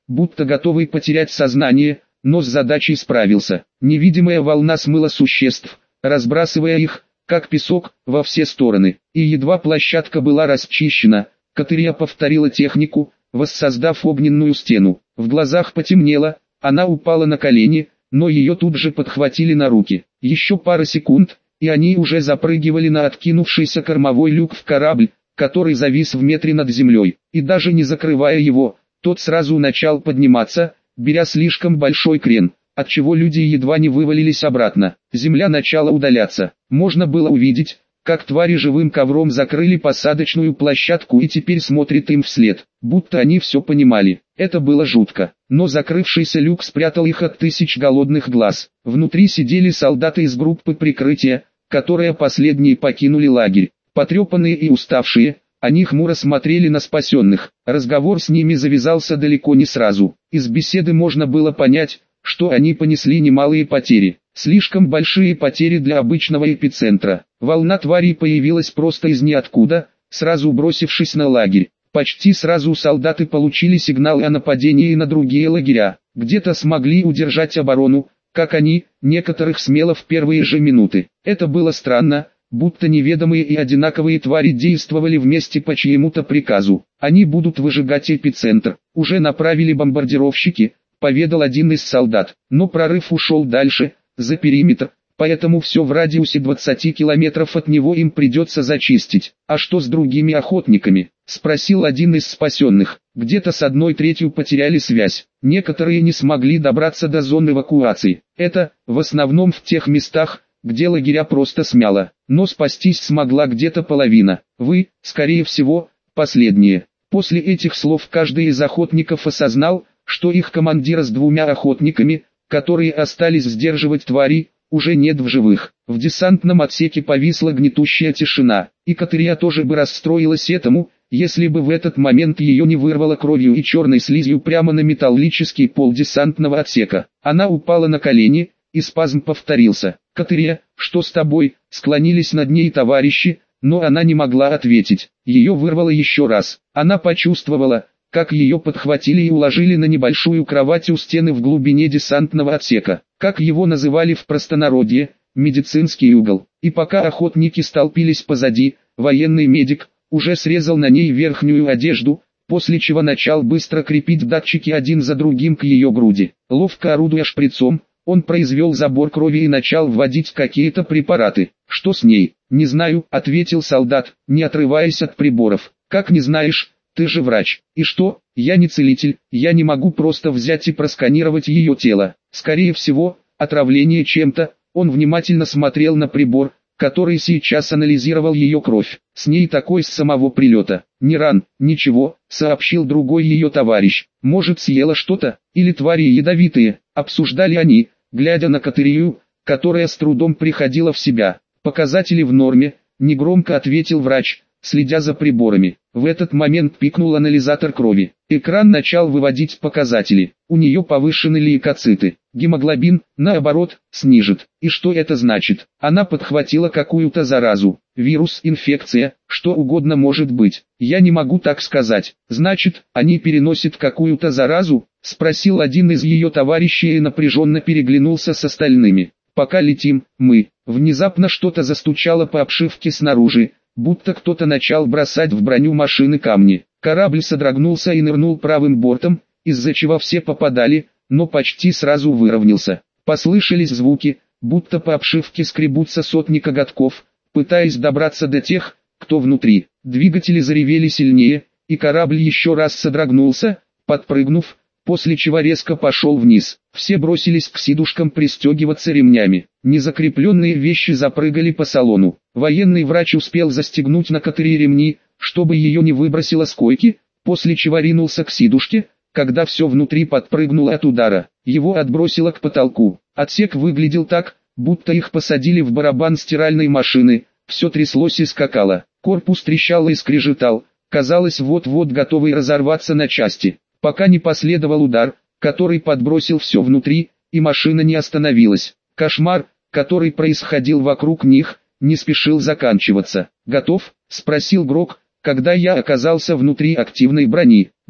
будто готовый потерять сознание, но с задачей справился. Невидимая волна смыла существ, разбрасывая их, как песок, во все стороны. И едва площадка была расчищена, Катерия повторила технику, воссоздав огненную стену. В глазах потемнело, она упала на колени, но ее тут же подхватили на руки. Еще пара секунд, и они уже запрыгивали на откинувшийся кормовой люк в корабль, который завис в метре над землей. И даже не закрывая его, тот сразу начал подниматься, беря слишком большой крен, отчего люди едва не вывалились обратно. Земля начала удаляться. Можно было увидеть, как твари живым ковром закрыли посадочную площадку и теперь смотрят им вслед, будто они все понимали. Это было жутко, но закрывшийся люк спрятал их от тысяч голодных глаз. Внутри сидели солдаты из группы прикрытия, которые последние покинули лагерь. Потрепанные и уставшие, они хмуро смотрели на спасенных. Разговор с ними завязался далеко не сразу. Из беседы можно было понять, что они понесли немалые потери. Слишком большие потери для обычного эпицентра. Волна тварей появилась просто из ниоткуда, сразу бросившись на лагерь. Почти сразу солдаты получили сигналы о нападении на другие лагеря. Где-то смогли удержать оборону, как они, некоторых смело в первые же минуты. Это было странно, будто неведомые и одинаковые твари действовали вместе по чьему-то приказу. Они будут выжигать эпицентр. Уже направили бомбардировщики, поведал один из солдат. Но прорыв ушел дальше, за периметр, поэтому все в радиусе двадцати километров от него им придется зачистить. А что с другими охотниками? Спросил один из спасенных. Где-то с одной третью потеряли связь. Некоторые не смогли добраться до зон эвакуации. Это, в основном в тех местах, где лагеря просто смяло. Но спастись смогла где-то половина. Вы, скорее всего, последние. После этих слов каждый из охотников осознал, что их командира с двумя охотниками, которые остались сдерживать тварей, уже нет в живых. В десантном отсеке повисла гнетущая тишина, и Катерия тоже бы расстроилась этому, если бы в этот момент ее не вырвало кровью и черной слизью прямо на металлический пол десантного отсека. Она упала на колени, и спазм повторился. «Катерия, что с тобой?» Склонились над ней товарищи, но она не могла ответить. Ее вырвало еще раз. Она почувствовала, как ее подхватили и уложили на небольшую кровать у стены в глубине десантного отсека, как его называли в простонародье, медицинский угол. И пока охотники столпились позади, военный медик уже срезал на ней верхнюю одежду, после чего начал быстро крепить датчики один за другим к ее груди. Ловко орудуя шприцом, он произвел забор крови и начал вводить какие-то препараты. «Что с ней?» «Не знаю», — ответил солдат, не отрываясь от приборов. «Как не знаешь? Ты же врач. И что? Я не целитель, я не могу просто взять и просканировать ее тело. Скорее всего, отравление чем-то». Он внимательно смотрел на прибор, который сейчас анализировал ее кровь. С ней такой с самого прилета. «Не ран, ничего», — сообщил другой ее товарищ. «Может, съела что-то, или твари ядовитые», — обсуждали они, глядя на Катерию, которая с трудом приходила в себя. «Показатели в норме», — негромко ответил врач, следя за приборами. В этот момент пикнул анализатор крови. Экран начал выводить показатели. У нее повышены лейкоциты. Гемоглобин, наоборот, снижит. И что это значит? Она подхватила какую-то заразу. Вирус, инфекция, что угодно может быть. Я не могу так сказать. Значит, они переносят какую-то заразу? Спросил один из ее товарищей и напряженно переглянулся с остальными. Пока летим, мы. Внезапно что-то застучало по обшивке снаружи, будто кто-то начал бросать в броню машины камни. Корабль содрогнулся и нырнул правым бортом, из-за чего все попадали, но почти сразу выровнялся. Послышались звуки, будто по обшивке скребутся сотни коготков, пытаясь добраться до тех, кто внутри. Двигатели заревели сильнее, и корабль еще раз содрогнулся, подпрыгнув, после чего резко пошел вниз. Все бросились к сидушкам пристегиваться ремнями. Незакрепленные вещи запрыгали по салону. Военный врач успел застегнуть на Катерии ремни, чтобы ее не выбросило с койки, после чего ринулся к сидушке, когда все внутри подпрыгнуло от удара. Его отбросило к потолку. Отсек выглядел так, будто их посадили в барабан стиральной машины, все тряслось и скакало. Корпус трещал и скрежетал, казалось вот-вот готовый разорваться на части. Пока не последовал удар, который подбросил все внутри, и машина не остановилась. Кошмар, который происходил вокруг них, не спешил заканчиваться. «Готов?» — спросил Грок, когда я оказался внутри активной брони. «Да»,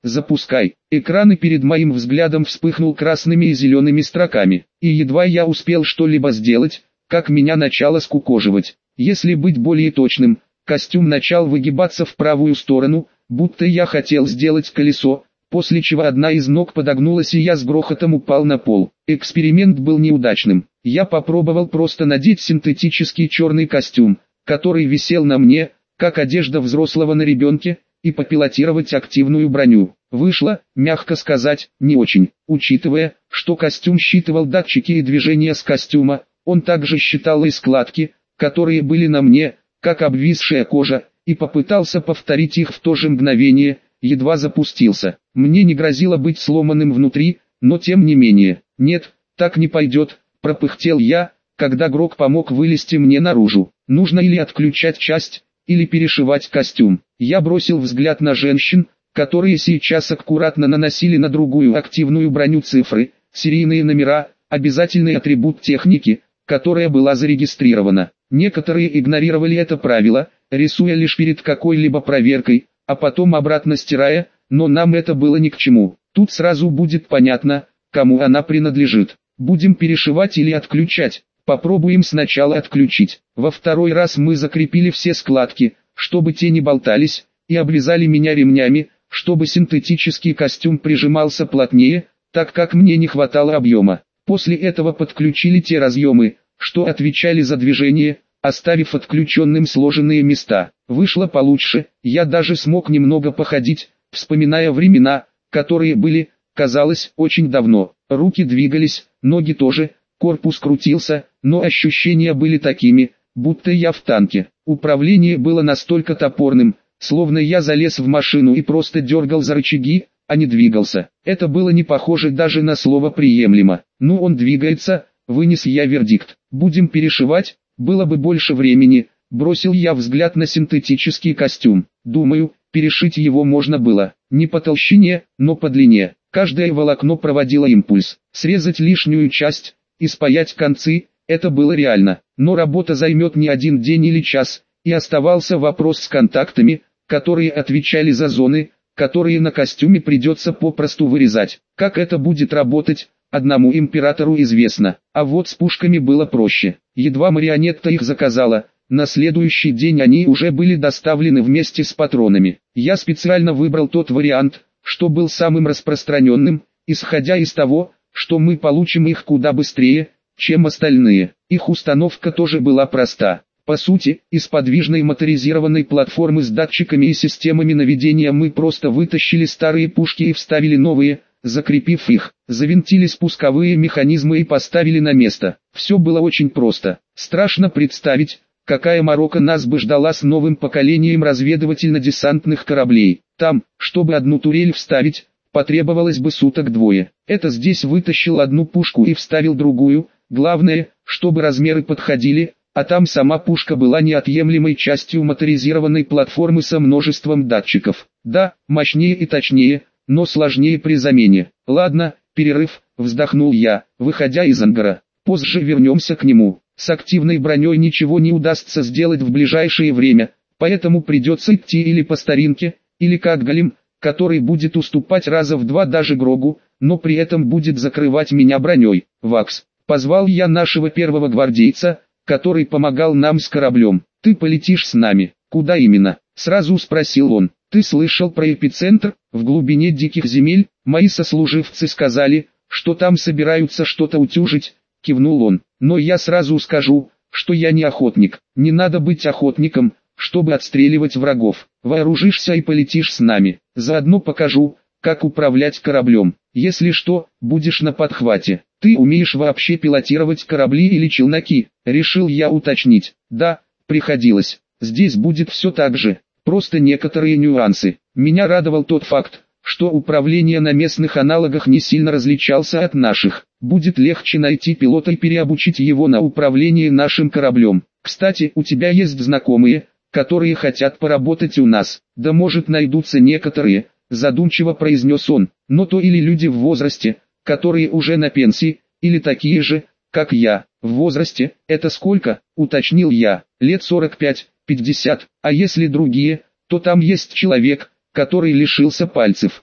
запускай. Экран перед моим взглядом вспыхнул красными и зелеными строками, и едва я успел что-либо сделать, как меня начало скукоживать. Если быть более точным, костюм начал выгибаться в правую сторону, будто я хотел сделать колесо, после чего одна из ног подогнулась и я с грохотом упал на пол. Эксперимент был неудачным. Я попробовал просто надеть синтетический черный костюм, который висел на мне, как одежда взрослого на ребенке, и попилотировать активную броню. Вышло, мягко сказать, не очень. Учитывая, что костюм считывал датчики и движения с костюма, он также считал и складки, которые были на мне, как обвисшая кожа, и попытался повторить их в то же мгновение, едва запустился. Мне не грозило быть сломанным внутри, но тем не менее. «Нет, так не пойдет», – пропыхтел я, когда Грок помог вылезти мне наружу. «Нужно или отключать часть, или перешивать костюм». Я бросил взгляд на женщин, которые сейчас аккуратно наносили на другую активную броню цифры, серийные номера, обязательный атрибут техники, которая была зарегистрирована. Некоторые игнорировали это правило, рисуя лишь перед какой-либо проверкой, а потом обратно стирая, но нам это было ни к чему. Тут сразу будет понятно, кому она принадлежит. Будем перешивать или отключать. Попробуем сначала отключить. Во второй раз мы закрепили все складки, чтобы те не болтались, и обвязали меня ремнями, чтобы синтетический костюм прижимался плотнее, так как мне не хватало объема. После этого подключили те разъемы, что отвечали за движение, оставив отключенным сложенные места. Вышло получше, я даже смог немного походить, вспоминая времена, которые были, казалось, очень давно. Руки двигались, ноги тоже, корпус крутился, но ощущения были такими, будто я в танке. Управление было настолько топорным, словно я залез в машину и просто дергал за рычаги, а не двигался. Это было не похоже даже на слово «приемлемо». «Ну он двигается», вынес я вердикт. «Будем перешивать, было бы больше времени», бросил я взгляд на синтетический костюм. Думаю, перешить его можно было, не по толщине, но по длине. Каждое волокно проводило импульс. Срезать лишнюю часть и спаять концы – это было реально. Но работа займет не один день или час, и оставался вопрос с контактами, которые отвечали за зоны, которые на костюме придется попросту вырезать. Как это будет работать, одному императору известно, а вот с пушками было проще. Едва марионетка их заказала, на следующий день они уже были доставлены вместе с патронами. Я специально выбрал тот вариант, что был самым распространенным, исходя из того, что мы получим их куда быстрее, чем остальные. Их установка тоже была проста. По сути, из подвижной моторизированной платформы с датчиками и системами наведения мы просто вытащили старые пушки и вставили новые, закрепив их, завинтили спусковые механизмы и поставили на место. Все было очень просто. Страшно представить, какая морока нас бы ждала с новым поколением разведывательно-десантных кораблей. Там, чтобы одну турель вставить, потребовалось бы суток двое. Это здесь вытащил одну пушку и вставил другую, главное, чтобы размеры подходили, а там сама пушка была неотъемлемой частью моторизированной платформы со множеством датчиков. Да, мощнее и точнее, но сложнее при замене. Ладно, перерыв, вздохнул я, выходя из ангара. Позже вернемся к нему. С активной броней ничего не удастся сделать в ближайшее время, поэтому придется идти или по старинке, или как голем, который будет уступать раза в два даже Грогу, но при этом будет закрывать меня броней. Вакс, позвал я нашего первого гвардейца, который помогал нам с кораблем. «Ты полетишь с нами». «Куда именно?» — сразу спросил он. «Ты слышал про эпицентр? В глубине диких земель? Мои сослуживцы сказали, что там собираются что-то утюжить», — кивнул он. «Но я сразу скажу, что я не охотник. Не надо быть охотником, чтобы отстреливать врагов. Вооружишься и полетишь с нами. Заодно покажу, как управлять кораблем. Если что, будешь на подхвате. Ты умеешь вообще пилотировать корабли или челноки?» Решил я уточнить. «Да, приходилось. Здесь будет все так же, просто некоторые нюансы». Меня радовал тот факт, что управление на местных аналогах не сильно различался от наших. Будет легче найти пилота и переобучить его на управление нашим кораблем. «Кстати, у тебя есть знакомые, которые хотят поработать у нас?» «Да может найдутся некоторые», задумчиво произнес он, «но то или люди в возрасте, которые уже на пенсии, или такие же, как я». «В возрасте, это сколько?» — уточнил я. «Лет сорок пять пятьдесят, а если другие, то там есть человек, который лишился пальцев.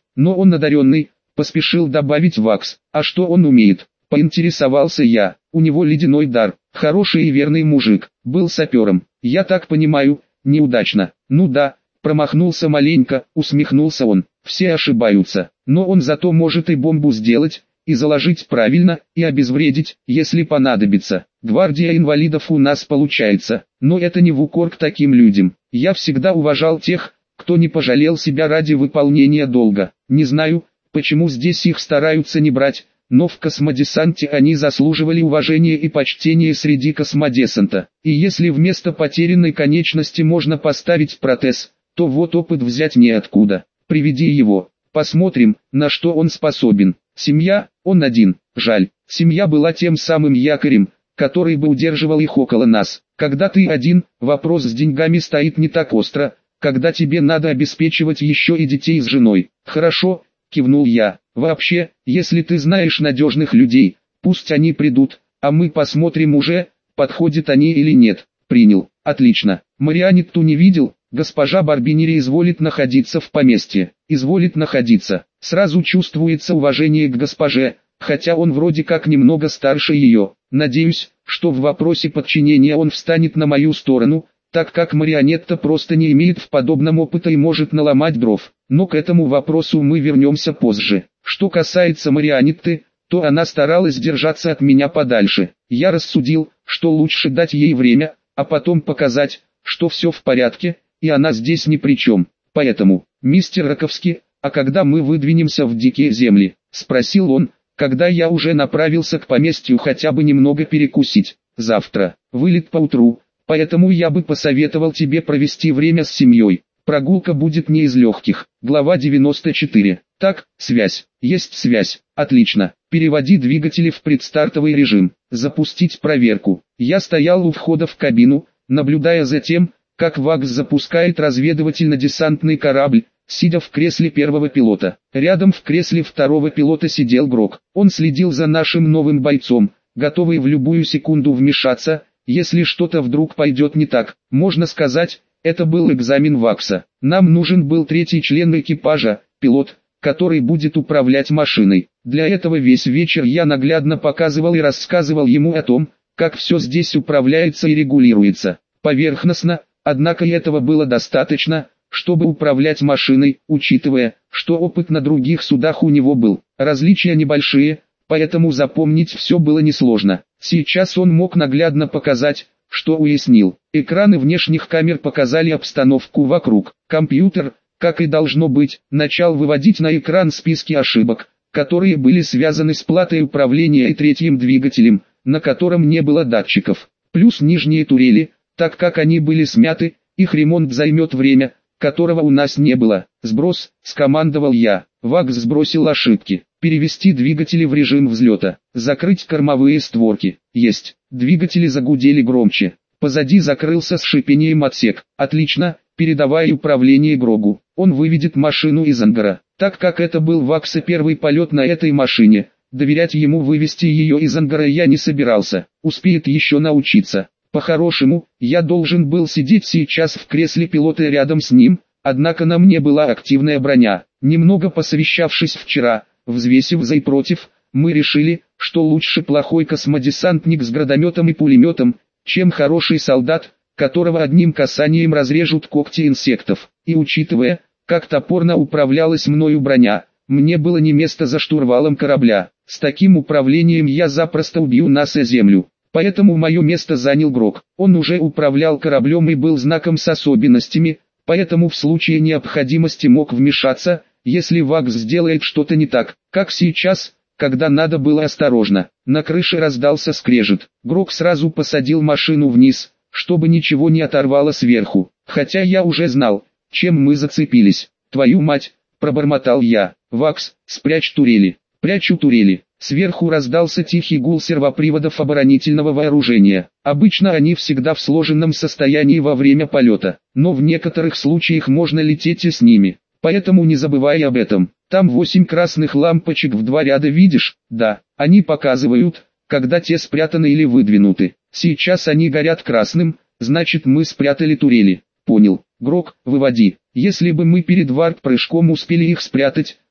но он одаренный, поспешил добавить Вакс. А что он умеет? Поинтересовался я. У него ледяной дар, хороший и верный мужик, был сапером. Я так понимаю, неудачно. Ну да, промахнулся маленько, усмехнулся он. Все ошибаются, но он зато может и бомбу сделать, и заложить правильно, и обезвредить, если понадобится. Гвардия инвалидов у нас получается, но это не в укор к таким людям. Я всегда уважал тех, кто не пожалел себя ради выполнения долга. Не знаю, почему здесь их стараются не брать, но в космодесанте они заслуживали уважения и почтения среди космодесанта. И если вместо потерянной конечности можно поставить протез, то вот опыт взять неоткуда. Приведи его, посмотрим, на что он способен. Семья, он один, жаль. Семья была тем самым якорем, который бы удерживал их около нас. Когда ты один, вопрос с деньгами стоит не так остро, когда тебе надо обеспечивать еще и детей с женой. Хорошо, кивнул я. Вообще, если ты знаешь надежных людей, пусть они придут, а мы посмотрим уже, подходят они или нет. Принял. Отлично. Марианетту не видел, госпожа Барбинери изволит находиться в поместье. Изволит находиться. Сразу чувствуется уважение к госпоже, хотя он вроде как немного старше ее. Надеюсь, что в вопросе подчинения он встанет на мою сторону, так как Марионетта просто не имеет в подобном опыта и может наломать дров. Но к этому вопросу мы вернемся позже. Что касается Марионетты, то она старалась держаться от меня подальше. Я рассудил, что лучше дать ей время, а потом показать, что все в порядке, и она здесь ни при чем. Поэтому, мистер Раковский, а когда мы выдвинемся в дикие земли? Спросил он, когда я уже направился к поместью хотя бы немного перекусить. Завтра, вылет поутру, поэтому я бы посоветовал тебе провести время с семьей. Прогулка будет не из легких. Глава девяносто четыре. Так, связь. Есть связь. Отлично. Переводи двигатели в предстартовый режим. Запустить проверку. Я стоял у входа в кабину, наблюдая за тем, как Вакс запускает разведывательно-десантный корабль, сидя в кресле первого пилота. Рядом в кресле второго пилота сидел Грок. Он следил за нашим новым бойцом, готовый в любую секунду вмешаться, если что-то вдруг пойдет не так. Можно сказать, это был экзамен Вакса. Нам нужен был третий член экипажа, пилот, который будет управлять машиной. Для этого весь вечер я наглядно показывал и рассказывал ему о том, как все здесь управляется и регулируется. Поверхностно, однако и этого было достаточно, чтобы управлять машиной, учитывая, что опыт на других судах у него был. Различия небольшие, поэтому запомнить все было несложно. Сейчас он мог наглядно показать, что уяснил. Экраны внешних камер показали обстановку вокруг. Компьютер, как и должно быть, начал выводить на экран списки ошибок, которые были связаны с платой управления и третьим двигателем, на котором не было датчиков. Плюс нижние турели, так как они были смяты, их ремонт займет время, которого у нас не было. «Сброс», — скомандовал я. Вакс сбросил ошибки. «Перевести двигатели в режим взлета. Закрыть кормовые створки». «Есть». Двигатели загудели громче. Позади закрылся с шипением отсек. «Отлично, передавай управление Грогу. Он выведет машину из ангара». Так как это был Вакса первый полет на этой машине, доверять ему вывести ее из ангара я не собирался. Успеет еще научиться. По-хорошему, я должен был сидеть сейчас в кресле пилота рядом с ним, однако на мне была активная броня. Немного посовещавшись вчера, взвесив за и против, мы решили, что лучше плохой космодесантник с градометом и пулеметом, чем хороший солдат, которого одним касанием разрежут когти инсектов. И учитывая, как топорно управлялась мною броня, мне было не место за штурвалом корабля. С таким управлением я запросто убью нас и землю. Поэтому мое место занял Грок. Он уже управлял кораблем и был знаком с особенностями, поэтому в случае необходимости мог вмешаться, если Вакс сделает что-то не так, как сейчас, когда надо было осторожно. На крыше раздался скрежет. Грок сразу посадил машину вниз, чтобы ничего не оторвало сверху. Хотя я уже знал, чем мы зацепились. «Твою мать!» – пробормотал я. «Вакс, спрячь турели». «Прячу турели». Сверху раздался тихий гул сервоприводов оборонительного вооружения. Обычно они всегда в сложенном состоянии во время полета, но в некоторых случаях можно лететь и с ними. Поэтому не забывай об этом. Там восемь красных лампочек в два ряда, видишь? Да, они показывают, когда те спрятаны или выдвинуты. Сейчас они горят красным, значит мы спрятали турели. Понял. Грок, выводи. Если бы мы перед варп-прыжком успели их спрятать,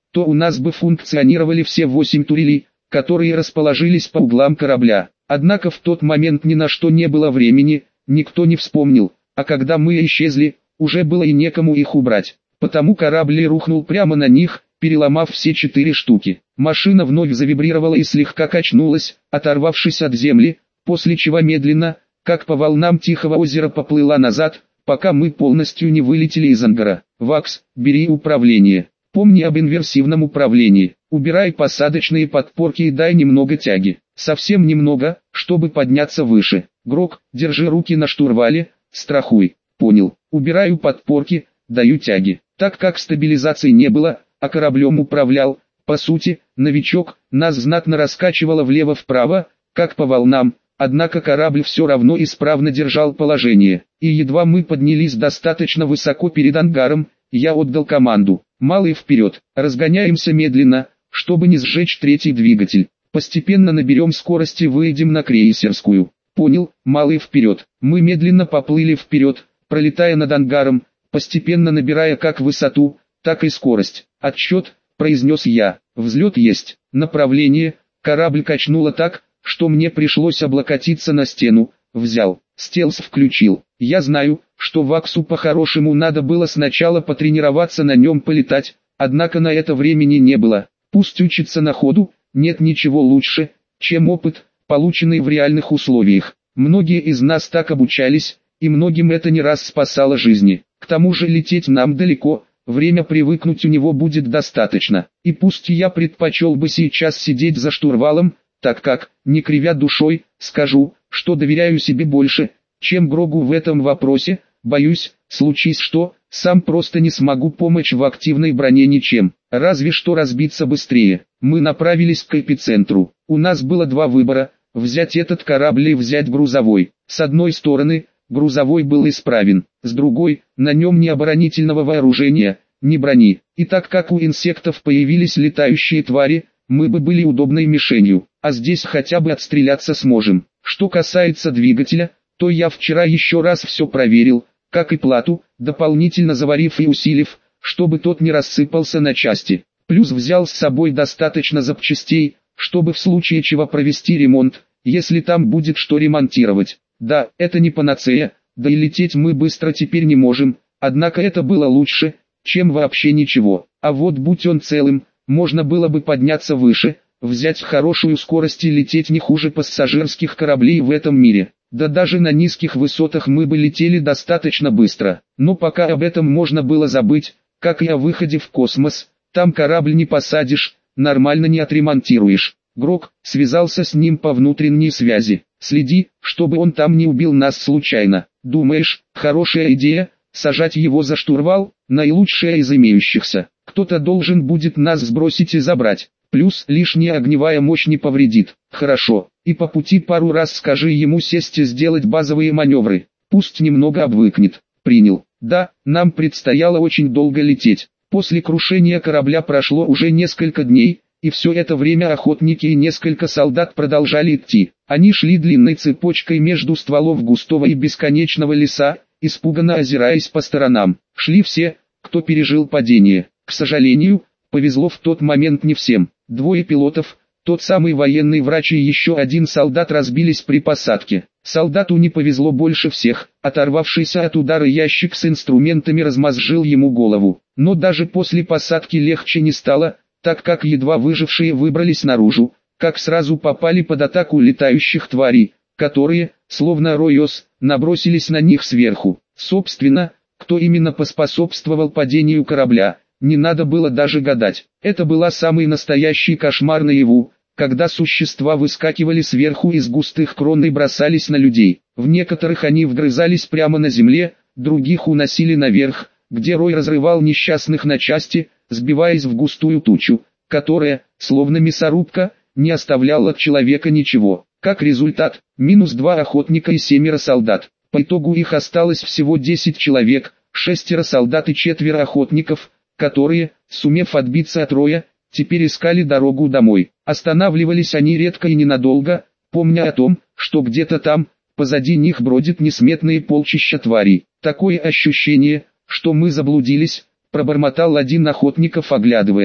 то у нас бы функционировали все восемь турелей, которые расположились по углам корабля. Однако в тот момент ни на что не было времени, никто не вспомнил, а когда мы исчезли, уже было и некому их убрать. Потому корабль рухнул прямо на них, переломав все четыре штуки. Машина вновь завибрировала и слегка качнулась, оторвавшись от земли, после чего медленно, как по волнам тихого озера, поплыла назад, пока мы полностью не вылетели из ангара. «Вакс, бери управление. Помни об инверсивном управлении. Убирай посадочные подпорки и дай немного тяги. Совсем немного, чтобы подняться выше. Грок, держи руки на штурвале, страхуй». «Понял. Убираю подпорки, даю тяги». Так как стабилизации не было, а кораблем управлял, по сути, новичок, нас знатно раскачивало влево-вправо, как по волнам, однако корабль все равно исправно держал положение. И едва мы поднялись достаточно высоко перед ангаром, я отдал команду: «Малый вперед, разгоняемся медленно, чтобы не сжечь третий двигатель. Постепенно наберем скорость и выйдем на крейсерскую». «Понял, малый вперед». Мы медленно поплыли вперед, пролетая над ангаром, постепенно набирая как высоту, так и скорость. «Отсчет», — произнес я. «Взлет есть». Направление. Корабль качнуло так, что мне пришлось облокотиться на стену. Взял. Стелс включил. Я знаю, что Ваксу по-хорошему надо было сначала потренироваться на нем полетать, однако на это времени не было. Пусть учится на ходу, нет ничего лучше, чем опыт, полученный в реальных условиях. Многие из нас так обучались, и многим это не раз спасало жизни. К тому же лететь нам далеко, время привыкнуть у него будет достаточно. И пусть я предпочел бы сейчас сидеть за штурвалом, так как, не кривя душой, скажу, что доверяю себе больше, чем Грогу в этом вопросе. Боюсь, случись что, сам просто не смогу помочь в активной броне ничем, разве что разбиться быстрее. Мы направились к эпицентру. У нас было два выбора: взять этот корабль и взять грузовой. С одной стороны, грузовой был исправен, с другой, на нем ни оборонительного вооружения, ни брони. И так как у инсектов появились летающие твари, мы бы были удобной мишенью, а здесь хотя бы отстреляться сможем. Что касается двигателя, то я вчера еще раз все проверил, как и плату, дополнительно заварив и усилив, чтобы тот не рассыпался на части. Плюс взял с собой достаточно запчастей, чтобы в случае чего провести ремонт, если там будет что ремонтировать. Да, это не панацея, да и лететь мы быстро теперь не можем, однако это было лучше, чем вообще ничего. А вот будь он целым, можно было бы подняться выше, взять хорошую скорость и лететь не хуже пассажирских кораблей в этом мире. Да даже на низких высотах мы бы летели достаточно быстро. Но пока об этом можно было забыть, как и о выходе в космос. Там корабль не посадишь, нормально не отремонтируешь. Грок связался с ним по внутренней связи. Следи, чтобы он там не убил нас случайно. Думаешь, хорошая идея, сажать его за штурвал? Наилучшая из имеющихся. Кто-то должен будет нас сбросить и забрать. Плюс лишняя огневая мощь не повредит. Хорошо. И по пути пару раз скажи ему сесть и сделать базовые маневры. Пусть немного обвыкнет. Принял. Да, нам предстояло очень долго лететь. После крушения корабля прошло уже несколько дней, и все это время охотники и несколько солдат продолжали идти. Они шли длинной цепочкой между стволов густого и бесконечного леса, испуганно озираясь по сторонам. Шли все, кто пережил падение. К сожалению, повезло в тот момент не всем. Двое пилотов, тот самый военный врач и еще один солдат разбились при посадке. Солдату не повезло больше всех, оторвавшийся от удара ящик с инструментами размозжил ему голову. Но даже после посадки легче не стало, так как едва выжившие выбрались наружу, как сразу попали под атаку летающих тварей, которые, словно рой ос, набросились на них сверху. Собственно, кто именно поспособствовал падению корабля, не надо было даже гадать. Это была самый настоящий кошмар наяву, когда существа выскакивали сверху из густых крон и бросались на людей. В некоторых они вгрызались прямо на земле, других уносили наверх, где рой разрывал несчастных на части, сбиваясь в густую тучу, которая, словно мясорубка, не оставляла от человека ничего. Как результат, минус два охотника и семеро солдат. По итогу их осталось всего десять человек, шестеро солдат и четверо охотников, которые, сумев отбиться от роя, теперь искали дорогу домой. Останавливались они редко и ненадолго, помня о том, что где-то там, позади них бродит несметные полчища тварей. Такое ощущение, что мы заблудились, пробормотал один охотников, оглядываясь.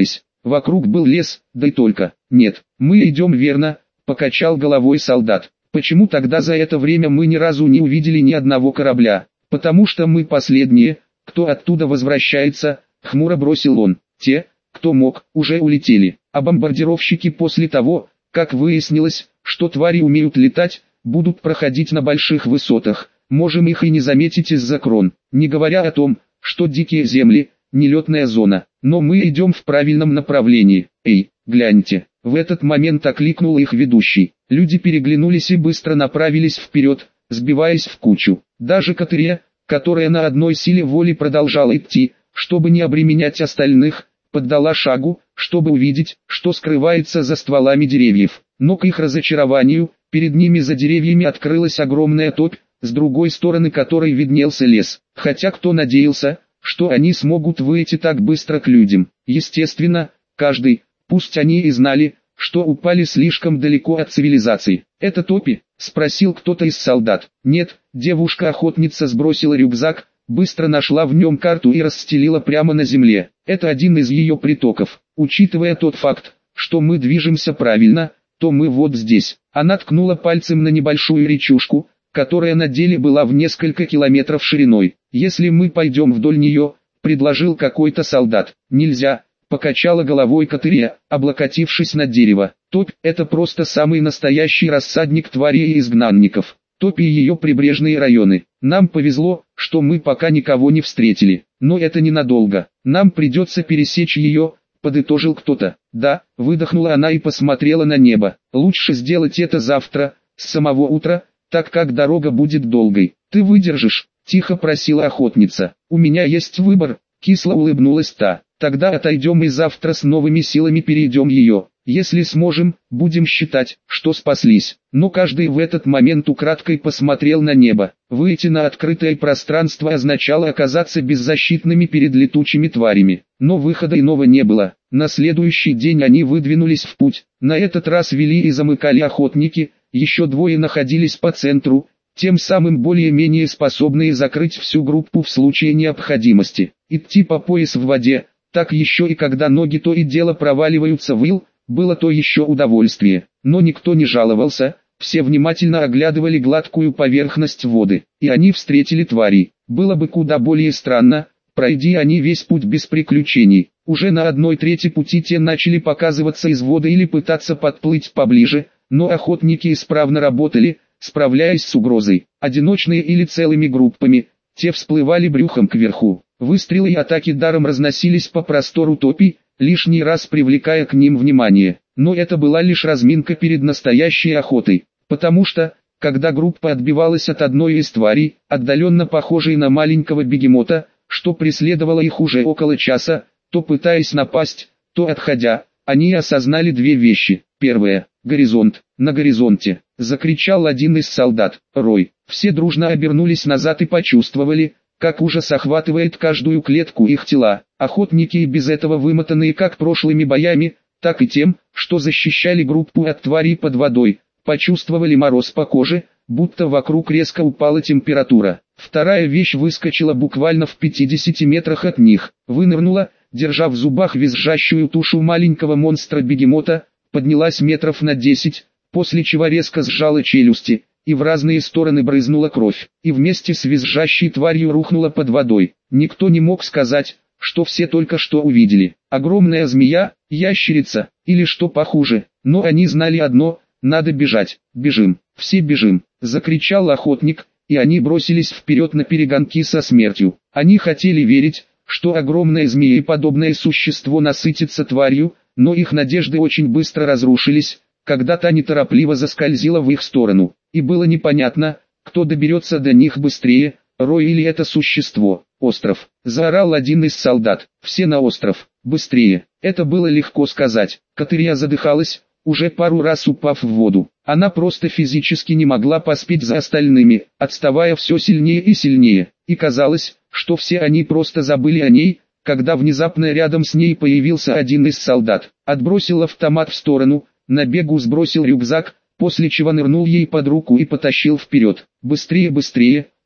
Вокруг был лес, да и только. Нет, мы идем верно, покачал головой солдат. Почему тогда за это время мы ни разу не увидели ни одного корабля? Потому что мы последние, кто оттуда возвращается, хмуро бросил он. Те, кто мог, уже улетели, а бомбардировщики после того, как выяснилось, что твари умеют летать, будут проходить на больших высотах, можем их и не заметить из-за крон, не говоря о том, что дикие земли, нелетная зона, но мы идем в правильном направлении. Эй, гляньте, в этот момент окликнул их ведущий, люди переглянулись и быстро направились вперед, сбиваясь в кучу, даже Катерия, которая на одной силе воли продолжала идти, чтобы не обременять остальных, поддала шагу, чтобы увидеть, что скрывается за стволами деревьев. Но к их разочарованию, перед ними за деревьями открылась огромная топь, с другой стороны которой виднелся лес. Хотя кто надеялся, что они смогут выйти так быстро к людям. Естественно, каждый, пусть они и знали, что упали слишком далеко от цивилизации. «Это топи?» – спросил кто-то из солдат. «Нет», девушка-охотница сбросила рюкзак, быстро нашла в нем карту и расстелила прямо на земле. Это один из ее притоков. Учитывая тот факт, что мы движемся правильно, то мы вот здесь. Она ткнула пальцем на небольшую речушку, которая на деле была в несколько километров шириной. Если мы пойдем вдоль нее, предложил какой-то солдат. Нельзя, покачала головой Катерия, облокотившись на дерево. Топь – это просто самый настоящий рассадник тварей и изгнанников. Топь и ее прибрежные районы. Нам повезло, что мы пока никого не встретили, но это ненадолго. Нам придется пересечь ее, подытожил кто-то. Да, выдохнула она и посмотрела на небо. Лучше сделать это завтра, с самого утра, так как дорога будет долгой. Ты выдержишь? Тихо просила охотница. У меня есть выбор, кисло улыбнулась та. Тогда отойдем и завтра с новыми силами перейдем ее. Если сможем, будем считать, что спаслись. Но каждый в этот момент украдкой посмотрел на небо. Выйти на открытое пространство означало оказаться беззащитными перед летучими тварями. Но выхода иного не было. На следующий день они выдвинулись в путь. На этот раз вели и замыкали охотники, еще двое находились по центру, тем самым более-менее способные закрыть всю группу в случае необходимости. Идти по пояс в воде, так еще и когда ноги то и дело проваливаются в ил, было то еще удовольствие, но никто не жаловался, все внимательно оглядывали гладкую поверхность воды, и они встретили тварей. Было бы куда более странно, пройди они весь путь без приключений. Уже на одной трети пути те начали показываться из воды или пытаться подплыть поближе, но охотники исправно работали, справляясь с угрозой. Одиночные или целыми группами, те всплывали брюхом кверху. Выстрелы и атаки даром разносились по простору топи, лишний раз привлекая к ним внимание. Но это была лишь разминка перед настоящей охотой, потому что, когда группа отбивалась от одной из тварей, отдаленно похожей на маленького бегемота, что преследовало их уже около часа, то пытаясь напасть, то отходя, они осознали две вещи. Первое – горизонт. На горизонте, закричал один из солдат. Рой. Все дружно обернулись назад и почувствовали, как ужас охватывает каждую клетку их тела. Охотники и без этого вымотанные как прошлыми боями, так и тем, что защищали группу от тварей под водой, почувствовали мороз по коже, будто вокруг резко упала температура. Вторая вещь выскочила буквально в пятидесяти метрах от них, вынырнула, держа в зубах визжащую тушу маленького монстра-бегемота, поднялась метров на десять, после чего резко сжала челюсти, и в разные стороны брызнула кровь, и вместе с визжащей тварью рухнула под водой. Никто не мог сказать, что все только что увидели. Огромная змея, ящерица, или что похуже, но они знали одно – надо бежать. Бежим, все бежим, закричал охотник, и они бросились вперед на перегонки со смертью. Они хотели верить, что огромное змееподобное существо насытится тварью, но их надежды очень быстро разрушились, когда та неторопливо заскользила в их сторону, и было непонятно, кто доберется до них быстрее, Рой или это существо. Остров, заорал один из солдат, все на остров, быстрее. Это было легко сказать. Катерия задыхалась, уже пару раз упав в воду. Она просто физически не могла поспеть за остальными, отставая все сильнее и сильнее, и казалось, что все они просто забыли о ней, когда внезапно рядом с ней появился один из солдат, отбросил автомат в сторону, на бегу сбросил рюкзак, после чего нырнул ей под руку и потащил вперед. Быстрее, быстрее,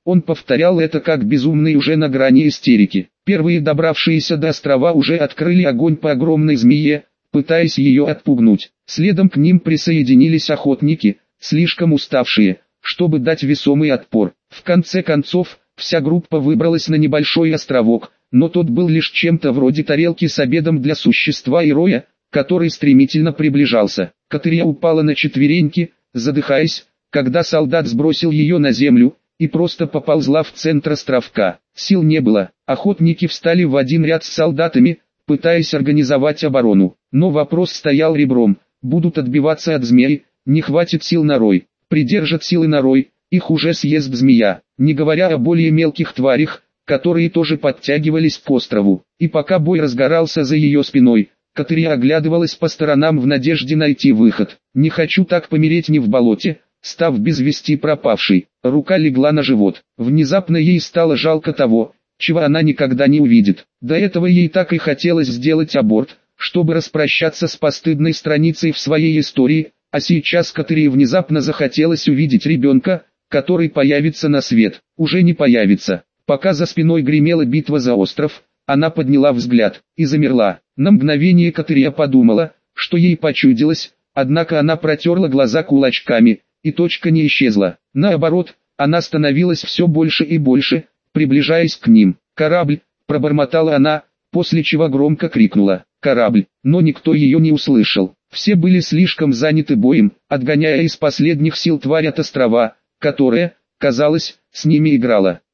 Он повторял это как безумный уже на грани истерики. Первые добравшиеся до острова уже открыли огонь по огромной змее, пытаясь ее отпугнуть. Следом к ним присоединились охотники, слишком уставшие, чтобы дать весомый отпор. В конце концов, вся группа выбралась на небольшой островок, но тот был лишь чем-то вроде тарелки с обедом для существа и роя, который стремительно приближался. Катерия упала на четвереньки, задыхаясь, когда солдат сбросил ее на землю, и просто поползла в центр островка. Сил не было, охотники встали в один ряд с солдатами, пытаясь организовать оборону. Но вопрос стоял ребром: будут отбиваться от змеи, не хватит сил на рой, придержат силы на рой, их уже съест змея, не говоря о более мелких тварях, которые тоже подтягивались к острову. И пока бой разгорался за ее спиной, Катерия оглядывалась по сторонам в надежде найти выход. «Не хочу так помереть не в болоте», став без вести пропавшей. Рука легла на живот. Внезапно ей стало жалко того, чего она никогда не увидит. До этого ей так и хотелось сделать аборт, чтобы распрощаться с постыдной страницей в своей истории, а сейчас Катерии внезапно захотелось увидеть ребенка, который появится на свет. Уже не появится. Пока за спиной гремела битва за остров, она подняла взгляд и замерла. На мгновение Катерия подумала, что ей почудилось, однако она протерла глаза кулачками, и точка не исчезла. Наоборот, она становилась все больше и больше, приближаясь к ним. «Корабль!» – пробормотала она, после чего громко крикнула «Корабль!», но никто ее не услышал. Все были слишком заняты боем, отгоняя из последних сил тварь от острова, которая, казалось, с ними играла.